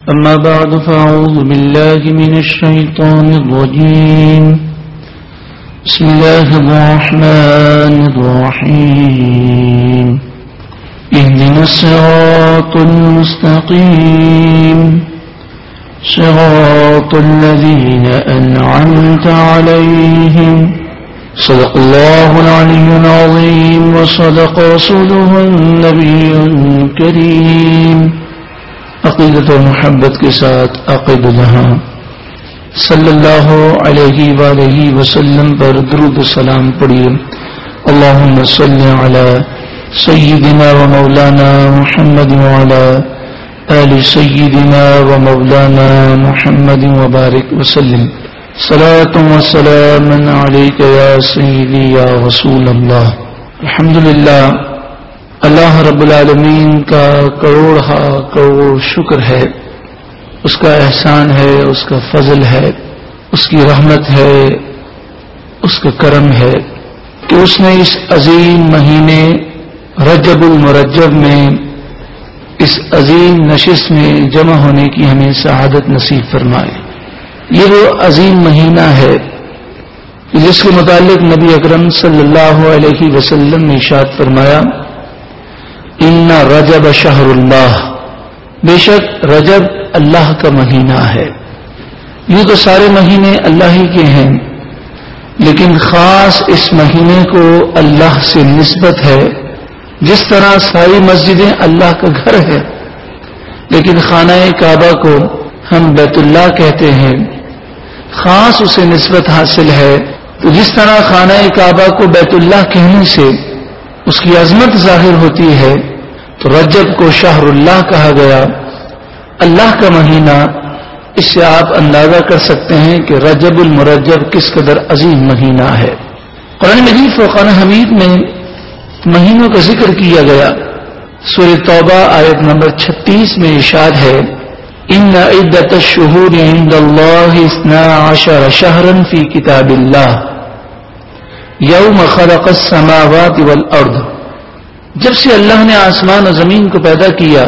أما بعد فأعوذ بالله من الشيطان الرجيم بسم الله الرحمن الرحيم اهدنا الصراط المستقيم صراط الذين أنعمت عليهم صدق الله العلي العظيم وصدق رسوله النبي الكريم عقیدت و محبت کے ساتھ عقید جہاں صلی اللہ علیہ وآلہ وسلم پر درود و سلام پڑھیے. اللہم صلی علی سیدنا و مولانا محمد وعلی آل سیدنا و مولانا محمد وبارک وسلم. صلاۃ و سلام علیک یا سیدی یا رسول اللہ. الحمدللہ اللہ رب العالمین کا کروڑ شکر ہے، اس کا احسان ہے، اس کا فضل ہے، اس کی رحمت ہے، اس کا کرم ہے کہ اس نے اس عظیم مہینے رجب المرجب میں اس عظیم نشست میں جمع ہونے کی ہمیں سعادت نصیب فرمائے. یہ وہ عظیم مہینہ ہے جس کے متعلق نبی اکرم صلی اللہ علیہ وسلم نے ارشاد فرمایا ان رجب شہر اللہ، بے شک رجب اللہ کا مہینہ ہے. یہ تو سارے مہینے اللہ ہی کے ہیں، لیکن خاص اس مہینے کو اللہ سے نسبت ہے. جس طرح ساری مسجدیں اللہ کا گھر ہے، لیکن خانہ کعبہ کو ہم بیت اللہ کہتے ہیں، خاص اسے نسبت حاصل ہے. تو جس طرح خانہ کعبہ کو بیت اللہ کہنے سے اس کی عظمت ظاہر ہوتی ہے، تو رجب کو شہر اللہ کہا گیا، اللہ کا مہینہ. اس سے آپ اندازہ کر سکتے ہیں کہ رجب المرجب کس قدر عظیم مہینہ ہے. قرآن مجید فرقان حمید میں مہینوں کا ذکر کیا گیا. سورہ توبہ آیت نمبر 36 میں ارشاد ہے ان عدت الشہور عند اللہ 12 شہرا فی کتاب اللہ یوم خلق السماوات والارض. جب سے اللہ نے آسمان و زمین کو پیدا کیا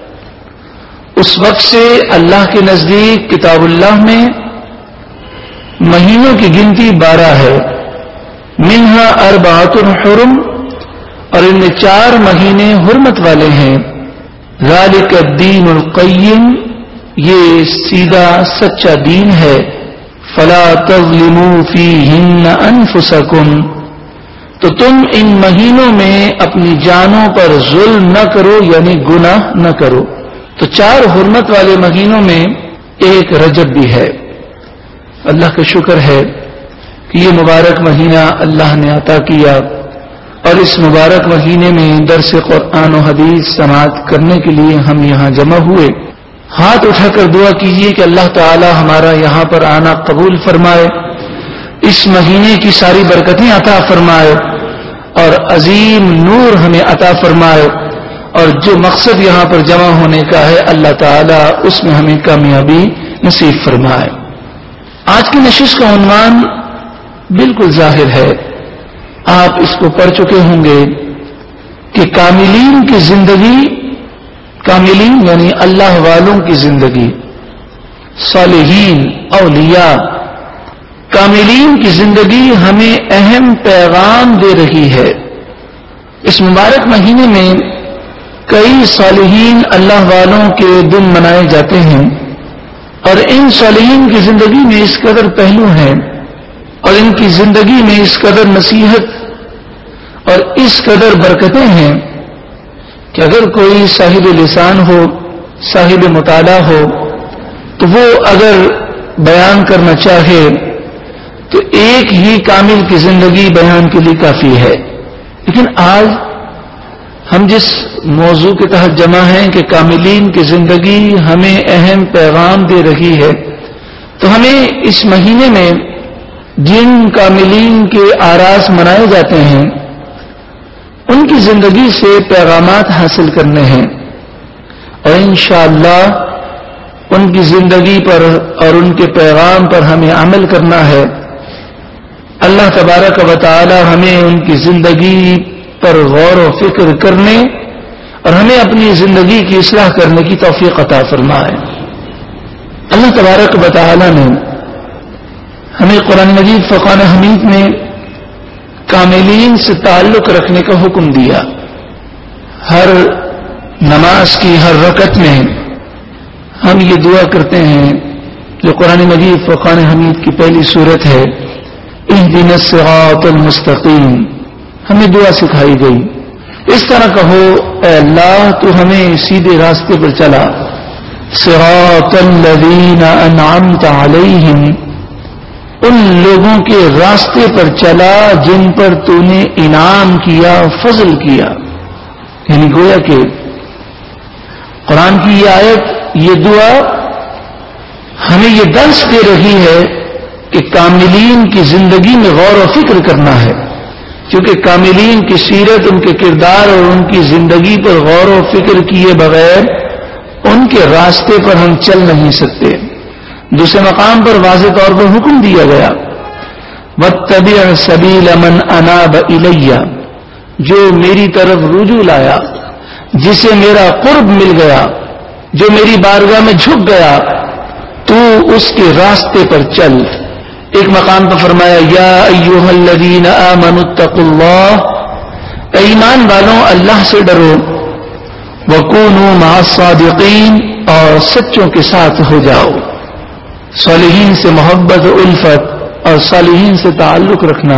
اس وقت سے اللہ کے نزدیک کتاب اللہ میں مہینوں کی گنتی 12 ہے. منہا اربعۃ حرم، اور ان میں 4 مہینے حرمت والے ہیں. ذالک الدین القیم، یہ سیدھا سچا دین ہے. فلا تظلموا فیہن انفسکم، تو تم ان مہینوں میں اپنی جانوں پر ظلم نہ کرو، یعنی گناہ نہ کرو. تو 4 حرمت والے مہینوں میں ایک رجب بھی ہے. اللہ کا شکر ہے کہ یہ مبارک مہینہ اللہ نے عطا کیا، اور اس مبارک مہینے میں درس قرآن و حدیث سماعت کرنے کے لیے ہم یہاں جمع ہوئے. ہاتھ اٹھا کر دعا کیجیے کہ اللہ تعالی ہمارا یہاں پر آنا قبول فرمائے، اس مہینے کی ساری برکتیں عطا فرمائے، اور عظیم نور ہمیں عطا فرمائے، اور جو مقصد یہاں پر جمع ہونے کا ہے اللہ تعالیٰ اس میں ہمیں کامیابی نصیب فرمائے. آج کی نشست کا عنوان بالکل ظاہر ہے، آپ اس کو پڑھ چکے ہوں گے کہ کاملین کی زندگی، کاملین یعنی اللہ والوں کی زندگی، صالحین اولیاء، کاملین کی زندگی ہمیں اہم پیغام دے رہی ہے. اس مبارک مہینے میں کئی صالحین اللہ والوں کے دن منائے جاتے ہیں، اور ان صالحین کی زندگی میں اس قدر پہلو ہیں، اور ان کی زندگی میں اس قدر نصیحت اور اس قدر برکتیں ہیں کہ اگر کوئی صاحب لسان ہو، صاحب مطالعہ ہو، تو وہ اگر بیان کرنا چاہے تو ایک ہی کامل کی زندگی بیان کے لیے کافی ہے. لیکن آج ہم جس موضوع کے تحت جمع ہیں کہ کاملین کی زندگی ہمیں اہم پیغام دے رہی ہے، تو ہمیں اس مہینے میں جن کاملین کے آراز منائے جاتے ہیں ان کی زندگی سے پیغامات حاصل کرنے ہیں، اور انشاءاللہ ان کی زندگی پر اور ان کے پیغام پر ہمیں عمل کرنا ہے. اللہ تبارک و تعالی ہمیں ان کی زندگی پر غور و فکر کرنے اور ہمیں اپنی زندگی کی اصلاح کرنے کی توفیق عطا فرمائے. اللہ تبارک و تعالی نے ہمیں قرآن مجید فرقان حمید میں کاملین سے تعلق رکھنے کا حکم دیا. ہر نماز کی ہر رکعت میں ہم یہ دعا کرتے ہیں جو قرآن مجید فرقان حمید کی پہلی سورت ہے، اہدنا الصراط المستقیم. ہمیں دعا سکھائی گئی، اس طرح کہو اے اللہ تو ہمیں سیدھے راستے پر چلا. صراط الذین انعمت علیہم، ان لوگوں کے راستے پر چلا جن پر تو نے انعام کیا، فضل کیا. یعنی گویا کہ قرآن کی یہ آیت، یہ دعا ہمیں یہ درس دے رہی ہے کہ کاملین کی زندگی میں غور و فکر کرنا ہے، کیونکہ کاملین کی سیرت، ان کے کردار اور ان کی زندگی پر غور و فکر کیے بغیر ان کے راستے پر ہم چل نہیں سکتے. دوسرے مقام پر واضح طور پر حکم دیا گیا، واتبع سبیل من اناب الی، جو میری طرف رجوع لایا، جسے میرا قرب مل گیا، جو میری بارگاہ میں جھک گیا، تو اس کے راستے پر چل. ایک مقام پر فرمایا یا ایھا الذین آمنوا اتقوا اللہ، ایمان والوں اللہ سے ڈرو، وکونوا مع الصادقین، اور سچوں کے ساتھ ہو جاؤ. صالحین سے محبت و الفت اور صالحین سے تعلق رکھنا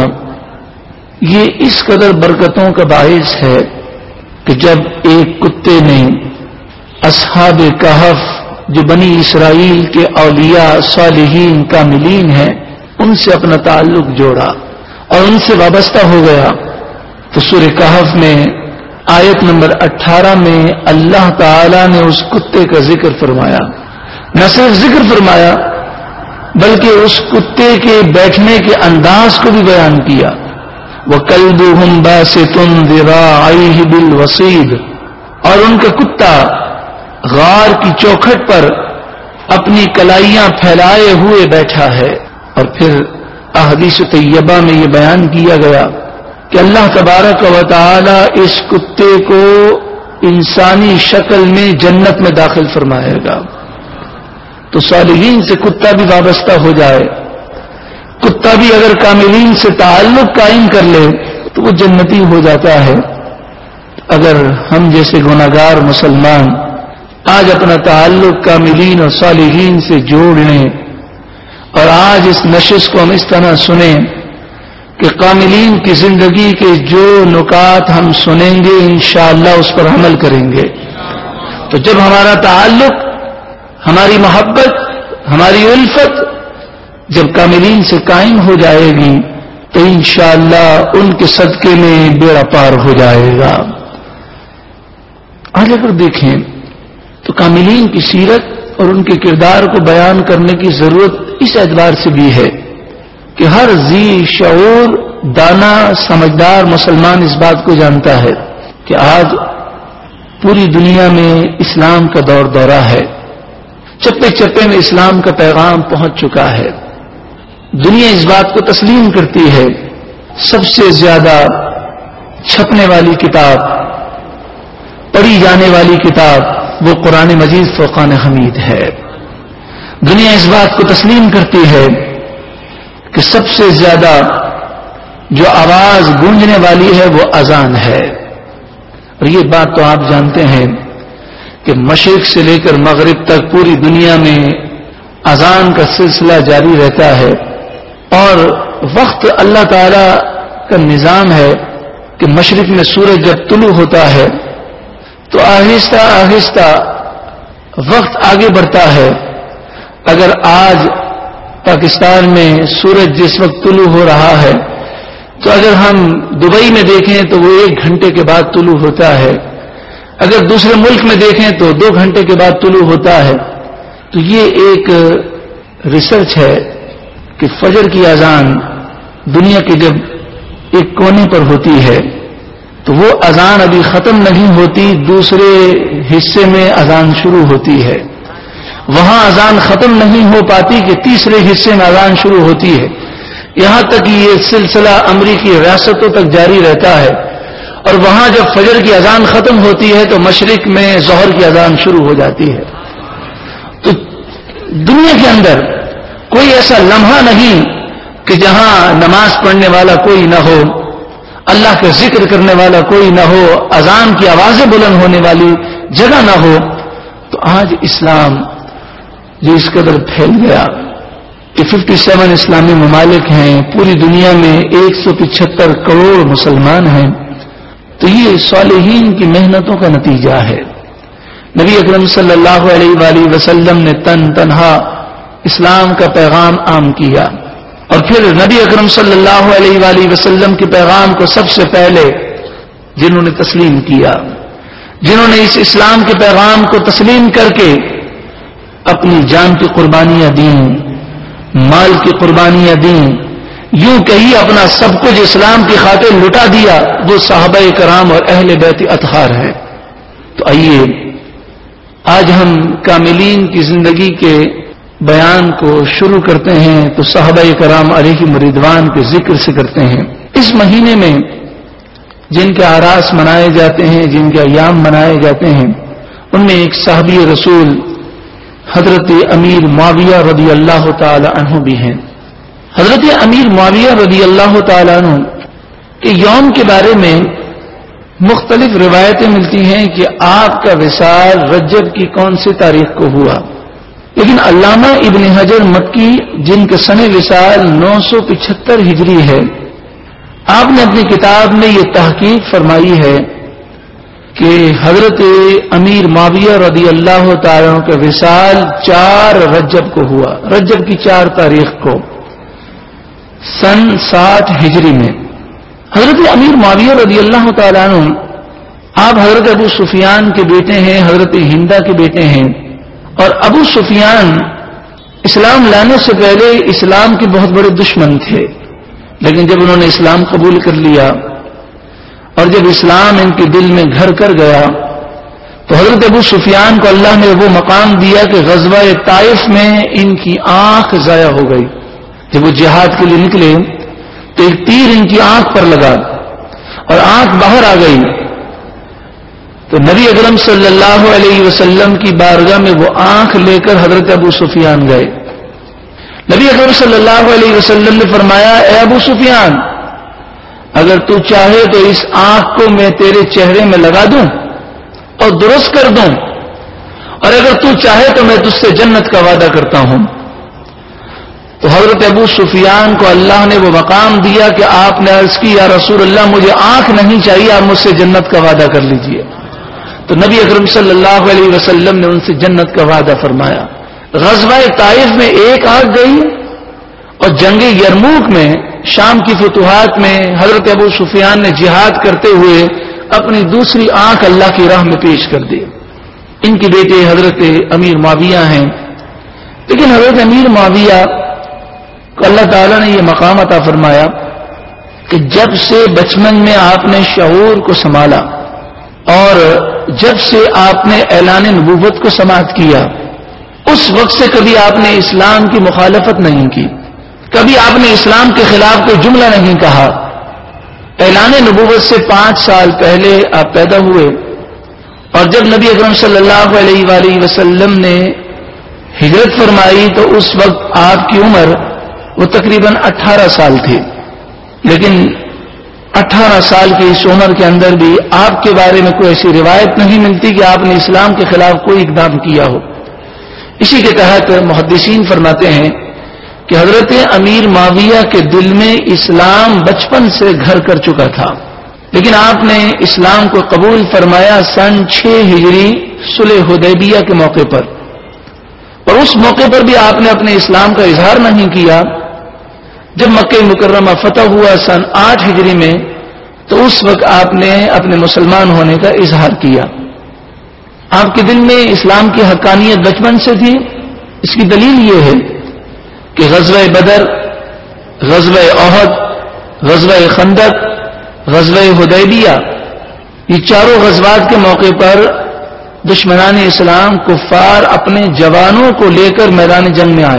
یہ اس قدر برکتوں کا باعث ہے کہ جب ایک کتے نے اصحاب کہف جو بنی اسرائیل کے اولیاء صالحین کاملین ہیں ان سے اپنا تعلق جوڑا اور ان سے وابستہ ہو گیا، تو سورہ کہف میں آیت نمبر 18 میں اللہ تعالی نے اس کتے کا ذکر فرمایا. نہ صرف ذکر فرمایا بلکہ اس کتے کے بیٹھنے کے انداز کو بھی بیان کیا. وَكَلْبُهُمْ بَاسِطٌ ذِرَاعَيْهِ بِالْوَصِيدِ، اور ان کا کتا غار کی چوکھٹ پر اپنی کلائیاں پھیلائے ہوئے بیٹھا ہے. اور پھر احادیث طیبہ میں یہ بیان کیا گیا کہ اللہ تبارک و تعالی اس کتے کو انسانی شکل میں جنت میں داخل فرمائے گا. تو صالحین سے کتا بھی وابستہ ہو جائے، کتا بھی اگر کاملین سے تعلق قائم کر لے تو وہ جنتی ہو جاتا ہے. اگر ہم جیسے گناہگار مسلمان آج اپنا تعلق کاملین اور صالحین سے جوڑ لیں اور آج اس نشست کو ہم اس طرح سنیں کہ کاملین کی زندگی کے جو نکات ہم سنیں گے انشاءاللہ اس پر عمل کریں گے، تو جب ہمارا تعلق، ہماری محبت، ہماری الفت جب کاملین سے قائم ہو جائے گی تو انشاءاللہ ان کے صدقے میں بیڑا پار ہو جائے گا. آج اگر دیکھیں تو کاملین کی سیرت اور ان کے کردار کو بیان کرنے کی ضرورت اس اعتبار سے بھی ہے کہ ہر ذی شعور، دانا، سمجھدار مسلمان اس بات کو جانتا ہے کہ آج پوری دنیا میں اسلام کا دور دورہ ہے، چپے چپے میں اسلام کا پیغام پہنچ چکا ہے. دنیا اس بات کو تسلیم کرتی ہے سب سے زیادہ چھپنے والی کتاب، پڑھی جانے والی کتاب وہ قرآن مجید فرقان حمید ہے. دنیا اس بات کو تسلیم کرتی ہے کہ سب سے زیادہ جو آواز گونجنے والی ہے وہ اذان ہے. اور یہ بات تو آپ جانتے ہیں کہ مشرق سے لے کر مغرب تک پوری دنیا میں اذان کا سلسلہ جاری رہتا ہے، اور وقت اللہ تعالی کا نظام ہے کہ مشرق میں سورج جب طلوع ہوتا ہے تو آہستہ آہستہ وقت آگے بڑھتا ہے. اگر آج پاکستان میں سورج جس وقت طلوع ہو رہا ہے تو اگر ہم دبئی میں دیکھیں تو وہ 1 گھنٹے کے بعد طلوع ہوتا ہے، اگر دوسرے ملک میں دیکھیں تو 2 گھنٹے کے بعد طلوع ہوتا ہے. تو یہ ایک ریسرچ ہے کہ فجر کی اذان دنیا کے جب ایک کونے پر ہوتی ہے تو وہ اذان ابھی ختم نہیں ہوتی، دوسرے حصے میں اذان شروع ہوتی ہے. وہاں اذان ختم نہیں ہو پاتی کہ تیسرے حصے میں اذان شروع ہوتی ہے. یہاں تک یہ سلسلہ امریکی ریاستوں تک جاری رہتا ہے، اور وہاں جب فجر کی اذان ختم ہوتی ہے تو مشرق میں ظہر کی اذان شروع ہو جاتی ہے. تو دنیا کے اندر کوئی ایسا لمحہ نہیں کہ جہاں نماز پڑھنے والا کوئی نہ ہو، اللہ کا ذکر کرنے والا کوئی نہ ہو، اذان کی آوازیں بلند ہونے والی جگہ نہ ہو. تو آج اسلام جو اس قدر پھیل گیا کہ 57 اسلامی ممالک ہیں، پوری دنیا میں 175 کروڑ مسلمان ہیں، تو یہ صالحین کی محنتوں کا نتیجہ ہے. نبی اکرم صلی اللہ علیہ وآلہ وسلم نے تنہا اسلام کا پیغام عام کیا، اور پھر نبی اکرم صلی اللہ علیہ وآلہ وسلم کے پیغام کو سب سے پہلے جنہوں نے تسلیم کیا، جنہوں نے اس اسلام کے پیغام کو تسلیم کر کے اپنی جان کی قربانیاں دیں، مال کی قربانیاں دیں، یوں کہی اپنا سب کچھ اسلام کی خاطر لٹا دیا، وہ صحابہ کرام اور اہل بیت اطہار ہے. تو آئیے آج ہم کاملین کی زندگی کے بیان کو شروع کرتے ہیں تو صحابہ کرام علیہم رضوان کے ذکر سے کرتے ہیں. اس مہینے میں جن کے آراس منائے جاتے ہیں، جن کے ایام منائے جاتے ہیں، ان میں ایک صحابی رسول حضرت امیر معاویہ رضی اللہ تعالی عنہ بھی ہیں. حضرت امیر معاویہ رضی اللہ تعالی عنہ کے یوم کے بارے میں مختلف روایتیں ملتی ہیں کہ آپ کا وصال رجب کی کون سی تاریخ کو ہوا، لیکن علامہ ابن حجر مکی جن کا سن وصال 975 ہجری ہے، آپ نے اپنی کتاب میں یہ تحقیق فرمائی ہے کہ حضرت امیر معاویہ رضی اللہ تعالیٰ عنہ کا وصال 4 رجب کو ہوا، رجب کی 4 تاریخ کو سن 60 ہجری میں. حضرت امیر معاویہ رضی اللہ تعالیٰ عنہ آپ حضرت ابو سفیان کے بیٹے ہیں، حضرت ہندا کے بیٹے ہیں، اور ابو سفیان اسلام لانے سے پہلے اسلام کے بہت بڑے دشمن تھے، لیکن جب انہوں نے اسلام قبول کر لیا اور جب اسلام ان کے دل میں گھر کر گیا تو حضرت ابو سفیان کو اللہ نے وہ مقام دیا کہ غزوہ طائف میں ان کی آنکھ ضائع ہو گئی. جب وہ جہاد کے لیے نکلے تو ایک تیر ان کی آنکھ پر لگا اور آنکھ باہر آ گئی. تو نبی اکرم صلی اللہ علیہ وسلم کی بارگاہ میں وہ آنکھ لے کر حضرت ابو سفیان گئے. نبی اکرم صلی اللہ علیہ وسلم نے فرمایا، اے ابو سفیان، اگر تو چاہے تو اس آنکھ کو میں تیرے چہرے میں لگا دوں اور درست کر دوں، اور اگر تو چاہے تو میں تجھ سے جنت کا وعدہ کرتا ہوں. تو حضرت ابو سفیان کو اللہ نے وہ مقام دیا کہ آپ نے عرض کی، یا رسول اللہ مجھے آنکھ نہیں چاہیے، آپ مجھ سے جنت کا وعدہ کر لیجئے. تو نبی اکرم صلی اللہ علیہ وسلم نے ان سے جنت کا وعدہ فرمایا. غزوہ طائف میں ایک آنکھ گئی اور جنگ یرموک میں شام کی فتوحات میں حضرت ابو سفیان نے جہاد کرتے ہوئے اپنی دوسری آنکھ اللہ کی راہ میں پیش کر دی. ان کے بیٹے حضرت امیر معاویہ ہیں، لیکن حضرت امیر معاویہ کو اللہ تعالیٰ نے یہ مقام عطا فرمایا کہ جب سے بچپن میں آپ نے شعور کو سنبھالا اور جب سے آپ نے اعلان نبوت کو سماعت کیا، اس وقت سے کبھی آپ نے اسلام کی مخالفت نہیں کی، کبھی آپ نے اسلام کے خلاف کوئی جملہ نہیں کہا. اعلان نبوت سے 5 سال پہلے آپ پیدا ہوئے، اور جب نبی اکرم صلی اللہ علیہ وآلہ وسلم نے ہجرت فرمائی تو اس وقت آپ کی عمر وہ تقریباً 18 سال تھی. لیکن 18 سال کی اس عمر کے اندر بھی آپ کے بارے میں کوئی ایسی روایت نہیں ملتی کہ آپ نے اسلام کے خلاف کوئی اقدام کیا ہو. اسی کے تحت محدثین فرماتے ہیں کہ حضرت امیر معاویہ کے دل میں اسلام بچپن سے گھر کر چکا تھا، لیکن آپ نے اسلام کو قبول فرمایا سن 6 ہجری صلح حدیبیہ کے موقع پر، اور اس موقع پر بھی آپ نے اپنے اسلام کا اظہار نہیں کیا. جب مکہ مکرمہ فتح ہوا سن 8 ہجری میں تو اس وقت آپ نے اپنے مسلمان ہونے کا اظہار کیا. آپ کے دل میں اسلام کی حقانیت بچپن سے تھی. اس کی دلیل یہ ہے کہ غزوہ بدر، غزوہ احد، غزوہ خندق، غزوہ حدیبیہ، یہ چاروں غزوات کے موقع پر دشمنان اسلام کفار اپنے جوانوں کو لے کر میدان جنگ میں آئے،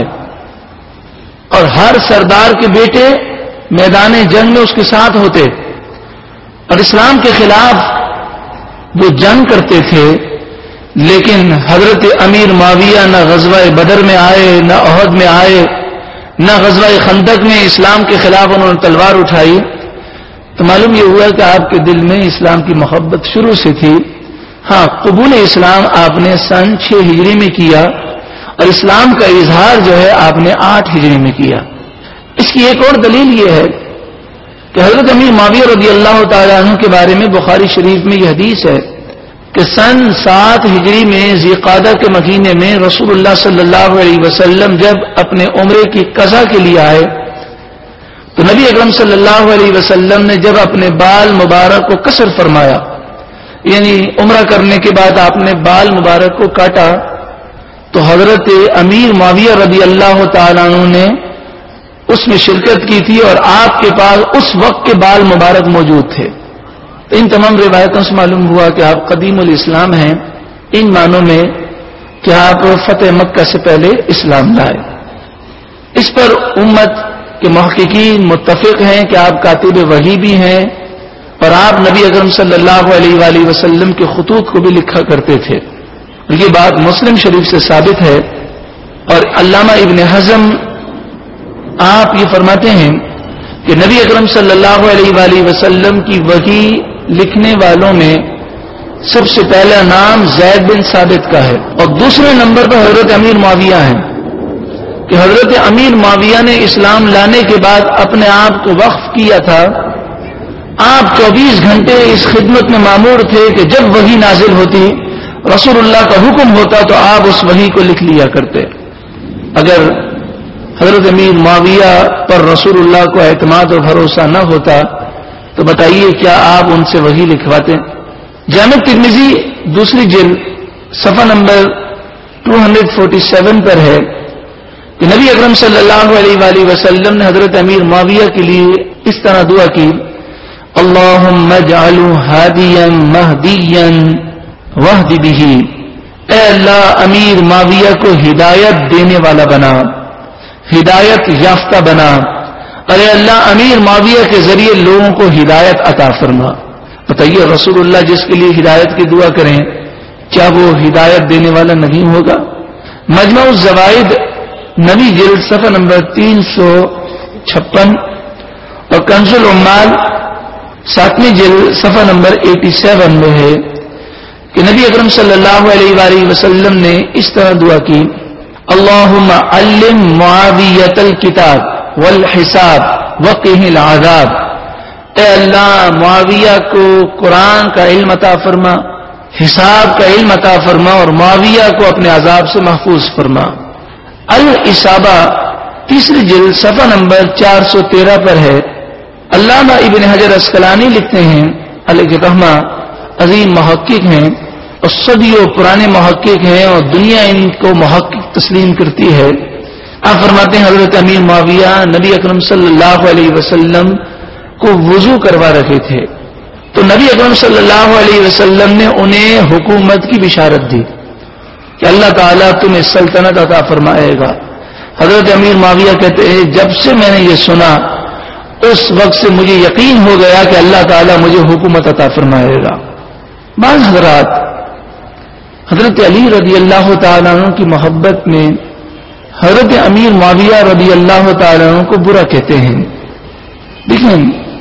اور ہر سردار کے بیٹے میدان جنگ میں اس کے ساتھ ہوتے اور اسلام کے خلاف وہ جنگ کرتے تھے. لیکن حضرت امیر معاویہ نہ غزوہ بدر میں آئے، نہ احد میں آئے، نہ غزوہ خندق میں اسلام کے خلاف انہوں نے تلوار اٹھائی، تو معلوم یہ ہوا کہ آپ کے دل میں اسلام کی محبت شروع سے تھی۔ ہاں، قبول اسلام آپ نے سن 6 ہجری میں کیا، اور اسلام کا اظہار جو ہے آپ نے 8 ہجری میں کیا۔ اس کی ایک اور دلیل یہ ہے کہ حضرت امیر معاویہ رضی اللہ تعالیٰ عنہ کے بارے میں بخاری شریف میں یہ حدیث ہے کہ سن 7 ہجری میں ذی قعدہ کے مہینے میں رسول اللہ صلی اللہ علیہ وسلم جب اپنے عمرے کی قضا کے لیے آئے تو نبی اکرم صلی اللہ علیہ وسلم نے جب اپنے بال مبارک کو قصر فرمایا، یعنی عمرہ کرنے کے بعد آپ نے بال مبارک کو کاٹا، تو حضرت امیر معاویہ رضی اللہ تعالیٰ عنہ نے اس میں شرکت کی تھی، اور آپ کے پاس اس وقت کے بال مبارک موجود تھے۔ تو ان تمام روایتوں سے معلوم ہوا کہ آپ قدیم الاسلام ہیں، ان معنوں میں کہ آپ فتح مکہ سے پہلے اسلام لائے۔ اس پر امت کے محققین متفق ہیں کہ آپ کاتب وحی بھی ہیں، اور آپ نبی اکرم صلی اللہ علیہ وآلہ وسلم کے خطوط کو بھی لکھا کرتے تھے۔ یہ بات مسلم شریف سے ثابت ہے، اور علامہ ابن حزم آپ یہ فرماتے ہیں کہ نبی اکرم صلی اللہ علیہ وآلہ وسلم کی وحی لکھنے والوں میں سب سے پہلا نام زید بن ثابت کا ہے، اور دوسرے نمبر پر حضرت امیر معاویہ ہیں کہ حضرت امیر معاویہ نے اسلام لانے کے بعد اپنے آپ کو وقف کیا تھا۔ آپ 24 گھنٹے اس خدمت میں مامور تھے کہ جب وحی نازل ہوتی، رسول اللہ کا حکم ہوتا تو آپ اس وحی کو لکھ لیا کرتے۔ اگر حضرت امیر معاویہ پر رسول اللہ کو اعتماد اور بھروسہ نہ ہوتا تو بتائیے کیا آپ ان سے وحی لکھواتے؟ جامع ترمذی دوسری جلد صفحہ نمبر 247 پر ہے کہ نبی اکرم صلی اللہ علیہ وآلہ وسلم نے حضرت امیر معاویہ کے لیے اس طرح دعا کی، اللہم اجعلہ ہادیا مہدیا واہد بہ، اے اللہ امیر معاویہ کو ہدایت دینے والا بنا، ہدایت یافتہ بنا، اور اے اللہ امیر معاویہ کے ذریعے لوگوں کو ہدایت عطا فرما۔ بتائیے رسول اللہ جس کے لیے ہدایت کی دعا کریں کیا وہ ہدایت دینے والا نہیں ہوگا؟ مجمع الزوائد نویں جلد صفحہ نمبر 356 اور کنز العمال 7ویں جلد صفحہ نمبر 87 میں ہے کہ نبی اکرم صلی اللہ علیہ وآلہ وسلم نے اس طرح دعا کی، اللہم علم معاویۃ الکتاب والحساب وقہ العذاب، اے اللہ معاویہ کو قرآن کا علم عطا فرما، حساب کا علم عطا فرما، اور معاویہ کو اپنے عذاب سے محفوظ فرما۔ الاصابہ تیسری جلد صفحہ نمبر 413 پر ہے۔ علامہ ابن حجر عسقلانی لکھتے ہیں علیہ رحمہ، عظیم محقق ہیں اور صدیوں پرانے محقق ہیں، اور دنیا ان کو محقق تسلیم کرتی ہے۔ آپ فرماتے ہیں حضرت امیر معاویہ نبی اکرم صلی اللہ علیہ وسلم کو وضو کروا رہے تھے، تو نبی اکرم صلی اللہ علیہ وسلم نے انہیں حکومت کی بشارت دی کہ اللہ تعالیٰ تمہیں سلطنت عطا فرمائے گا۔ حضرت امیر معاویہ کہتے ہیں جب سے میں نے یہ سنا اس وقت سے مجھے یقین ہو گیا کہ اللہ تعالیٰ مجھے حکومت عطا فرمائے گا۔ بعض حضرات حضرت علی رضی اللہ تعالیٰ عنہ کی محبت میں حضرت امیر معاویہ رضی اللہ تعالیٰ عنہ کو برا کہتے ہیں۔ دیکھیں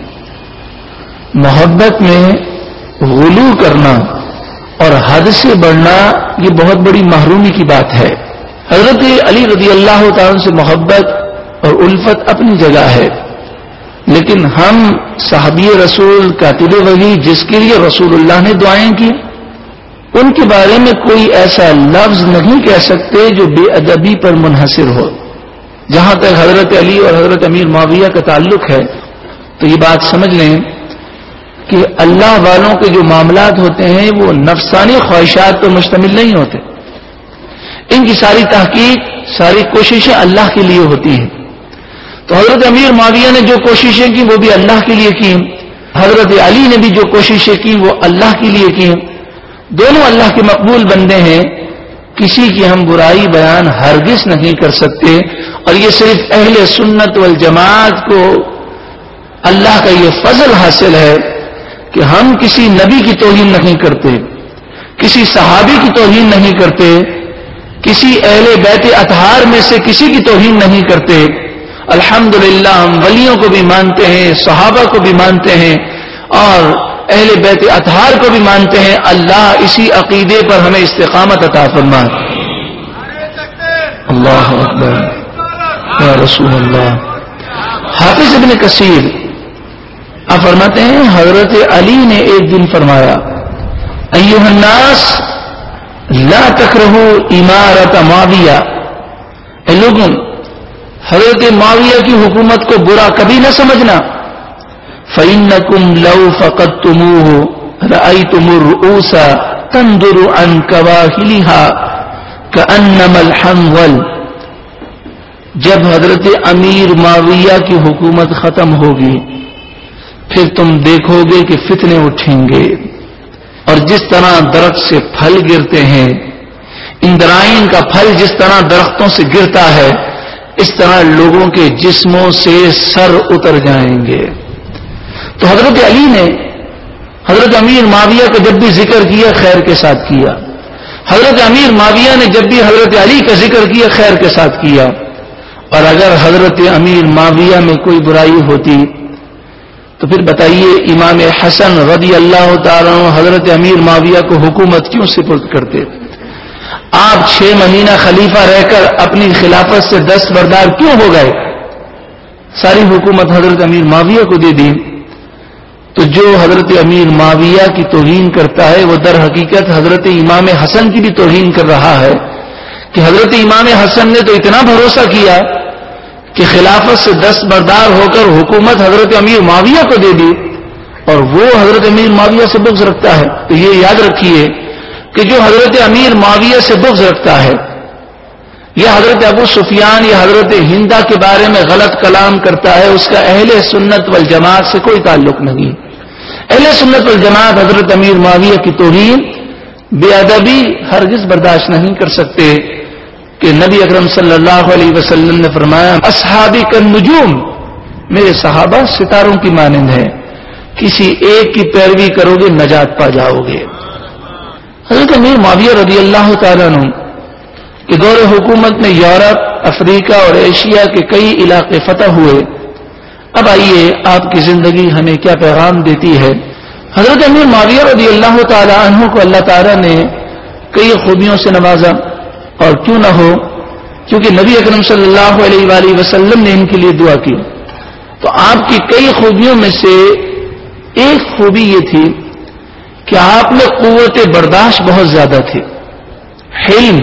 محبت میں غلو کرنا اور حد سے بڑھنا یہ بہت بڑی محرومی کی بات ہے۔ حضرت علی رضی اللہ تعالیٰ سے محبت اور الفت اپنی جگہ ہے، لیکن ہم صحابی رسول کاتب وحی جس کے لیے رسول اللہ نے دعائیں کی ان کے بارے میں کوئی ایسا لفظ نہیں کہہ سکتے جو بے ادبی پر منحصر ہو۔ جہاں تک حضرت علی اور حضرت امیر معاویہ کا تعلق ہے تو یہ بات سمجھ لیں کہ اللہ والوں کے جو معاملات ہوتے ہیں وہ نفسانی خواہشات پر مشتمل نہیں ہوتے، ان کی ساری تحقیق ساری کوششیں اللہ کے لیے ہوتی ہیں۔ تو حضرت امیر معاویہ نے جو کوششیں کی وہ بھی اللہ کے لیے کی، حضرت علی نے بھی جو کوششیں کی وہ اللہ کے لیے کی، دونوں اللہ کے مقبول بندے ہیں، کسی کی ہم برائی بیان ہرگز نہیں کر سکتے، اور یہ صرف اہل سنت والجماعت کو اللہ کا یہ فضل حاصل ہے کہ ہم کسی نبی کی توہین نہیں کرتے، کسی صحابی کی توہین نہیں کرتے، کسی اہل بیت اطہار میں سے کسی کی توہین نہیں کرتے. الحمدللہ ہم ولیوں کو بھی مانتے ہیں، صحابہ کو بھی مانتے ہیں اور اہل بیت اطہار کو بھی مانتے ہیں. اللہ اسی عقیدے پر ہمیں استقامت عطا فرمائے. اللہ اکبر یا رسول اللہ. حافظ ابن کثیر آپ فرماتے ہیں حضرت علی نے ایک دن فرمایا ایھا الناس لا تکرہوا امارت معاویہ، اے لوگوں حضرت معاویہ کی حکومت کو برا کبھی نہ سمجھنا. فإنکم لو فقدتموہ رأیتم الرؤوس تندر عن کواہلها کأنما الحنظل. جب حضرت امیر معاویہ کی حکومت ختم ہوگی پھر تم دیکھو گے کہ فتنے اٹھیں گے، اور جس طرح درخت سے پھل گرتے ہیں، اندرائن کا پھل جس طرح درختوں سے گرتا ہے، اس طرح لوگوں کے جسموں سے سر اتر جائیں گے. تو حضرت علی نے حضرت امیر معاویہ کا جب بھی ذکر کیا خیر کے ساتھ کیا، حضرت امیر معاویہ نے جب بھی حضرت علی کا ذکر کیا خیر کے ساتھ کیا. اور اگر حضرت امیر معاویہ میں کوئی برائی ہوتی تو پھر بتائیے امام حسن رضی اللہ تعالیٰ عنہ حضرت امیر معاویہ کو حکومت کیوں سپرد کرتے؟ آپ 6 مہینہ خلیفہ رہ کر اپنی خلافت سے دستبردار کیوں ہو گئے؟ ساری حکومت حضرت امیر معاویہ کو دے دی. تو جو حضرت امیر معاویہ کی توہین کرتا ہے وہ در حقیقت حضرت امام حسن کی بھی توہین کر رہا ہے کہ حضرت امام حسن نے تو اتنا بھروسہ کیا کہ خلافت سے دستبردار ہو کر حکومت حضرت امیر معاویہ کو دے دی، اور وہ حضرت امیر معاویہ سے بغض رکھتا ہے. تو یہ یاد رکھیے کہ جو حضرت امیر معاویہ سے بغض رکھتا ہے یا حضرت ابو سفیان یا حضرت ہندا کے بارے میں غلط کلام کرتا ہے، اس کا اہل سنت والجماعت سے کوئی تعلق نہیں. اہل سنت والجماعت حضرت امیر معاویہ کی توہین، بے ادبی ہرگز برداشت نہیں کر سکتے کہ نبی اکرم صلی اللہ علیہ وسلم نے فرمایا اصحابی کالنجوم، میرے صحابہ ستاروں کی مانند ہیں، کسی ایک کی پیروی کرو گے نجات پا جاؤ گے. حضرت امیر معاویہ رضی اللہ تعالیٰ عنہ کے دور حکومت میں یورپ، افریقہ اور ایشیا کے کئی علاقے فتح ہوئے. اب آئیے آپ کی زندگی ہمیں کیا پیغام دیتی ہے. حضرت امیر معاویہ رضی اللہ تعالیٰ عنہ کو اللہ تعالیٰ نے کئی خوبیوں سے نوازا، اور کیوں نہ ہو کیونکہ نبی اکرم صلی اللہ علیہ وآلہ وسلم نے ان کے لیے دعا کی. تو آپ کی کئی خوبیوں میں سے ایک خوبی یہ تھی کہ آپ میں قوت برداشت بہت زیادہ تھی، حلم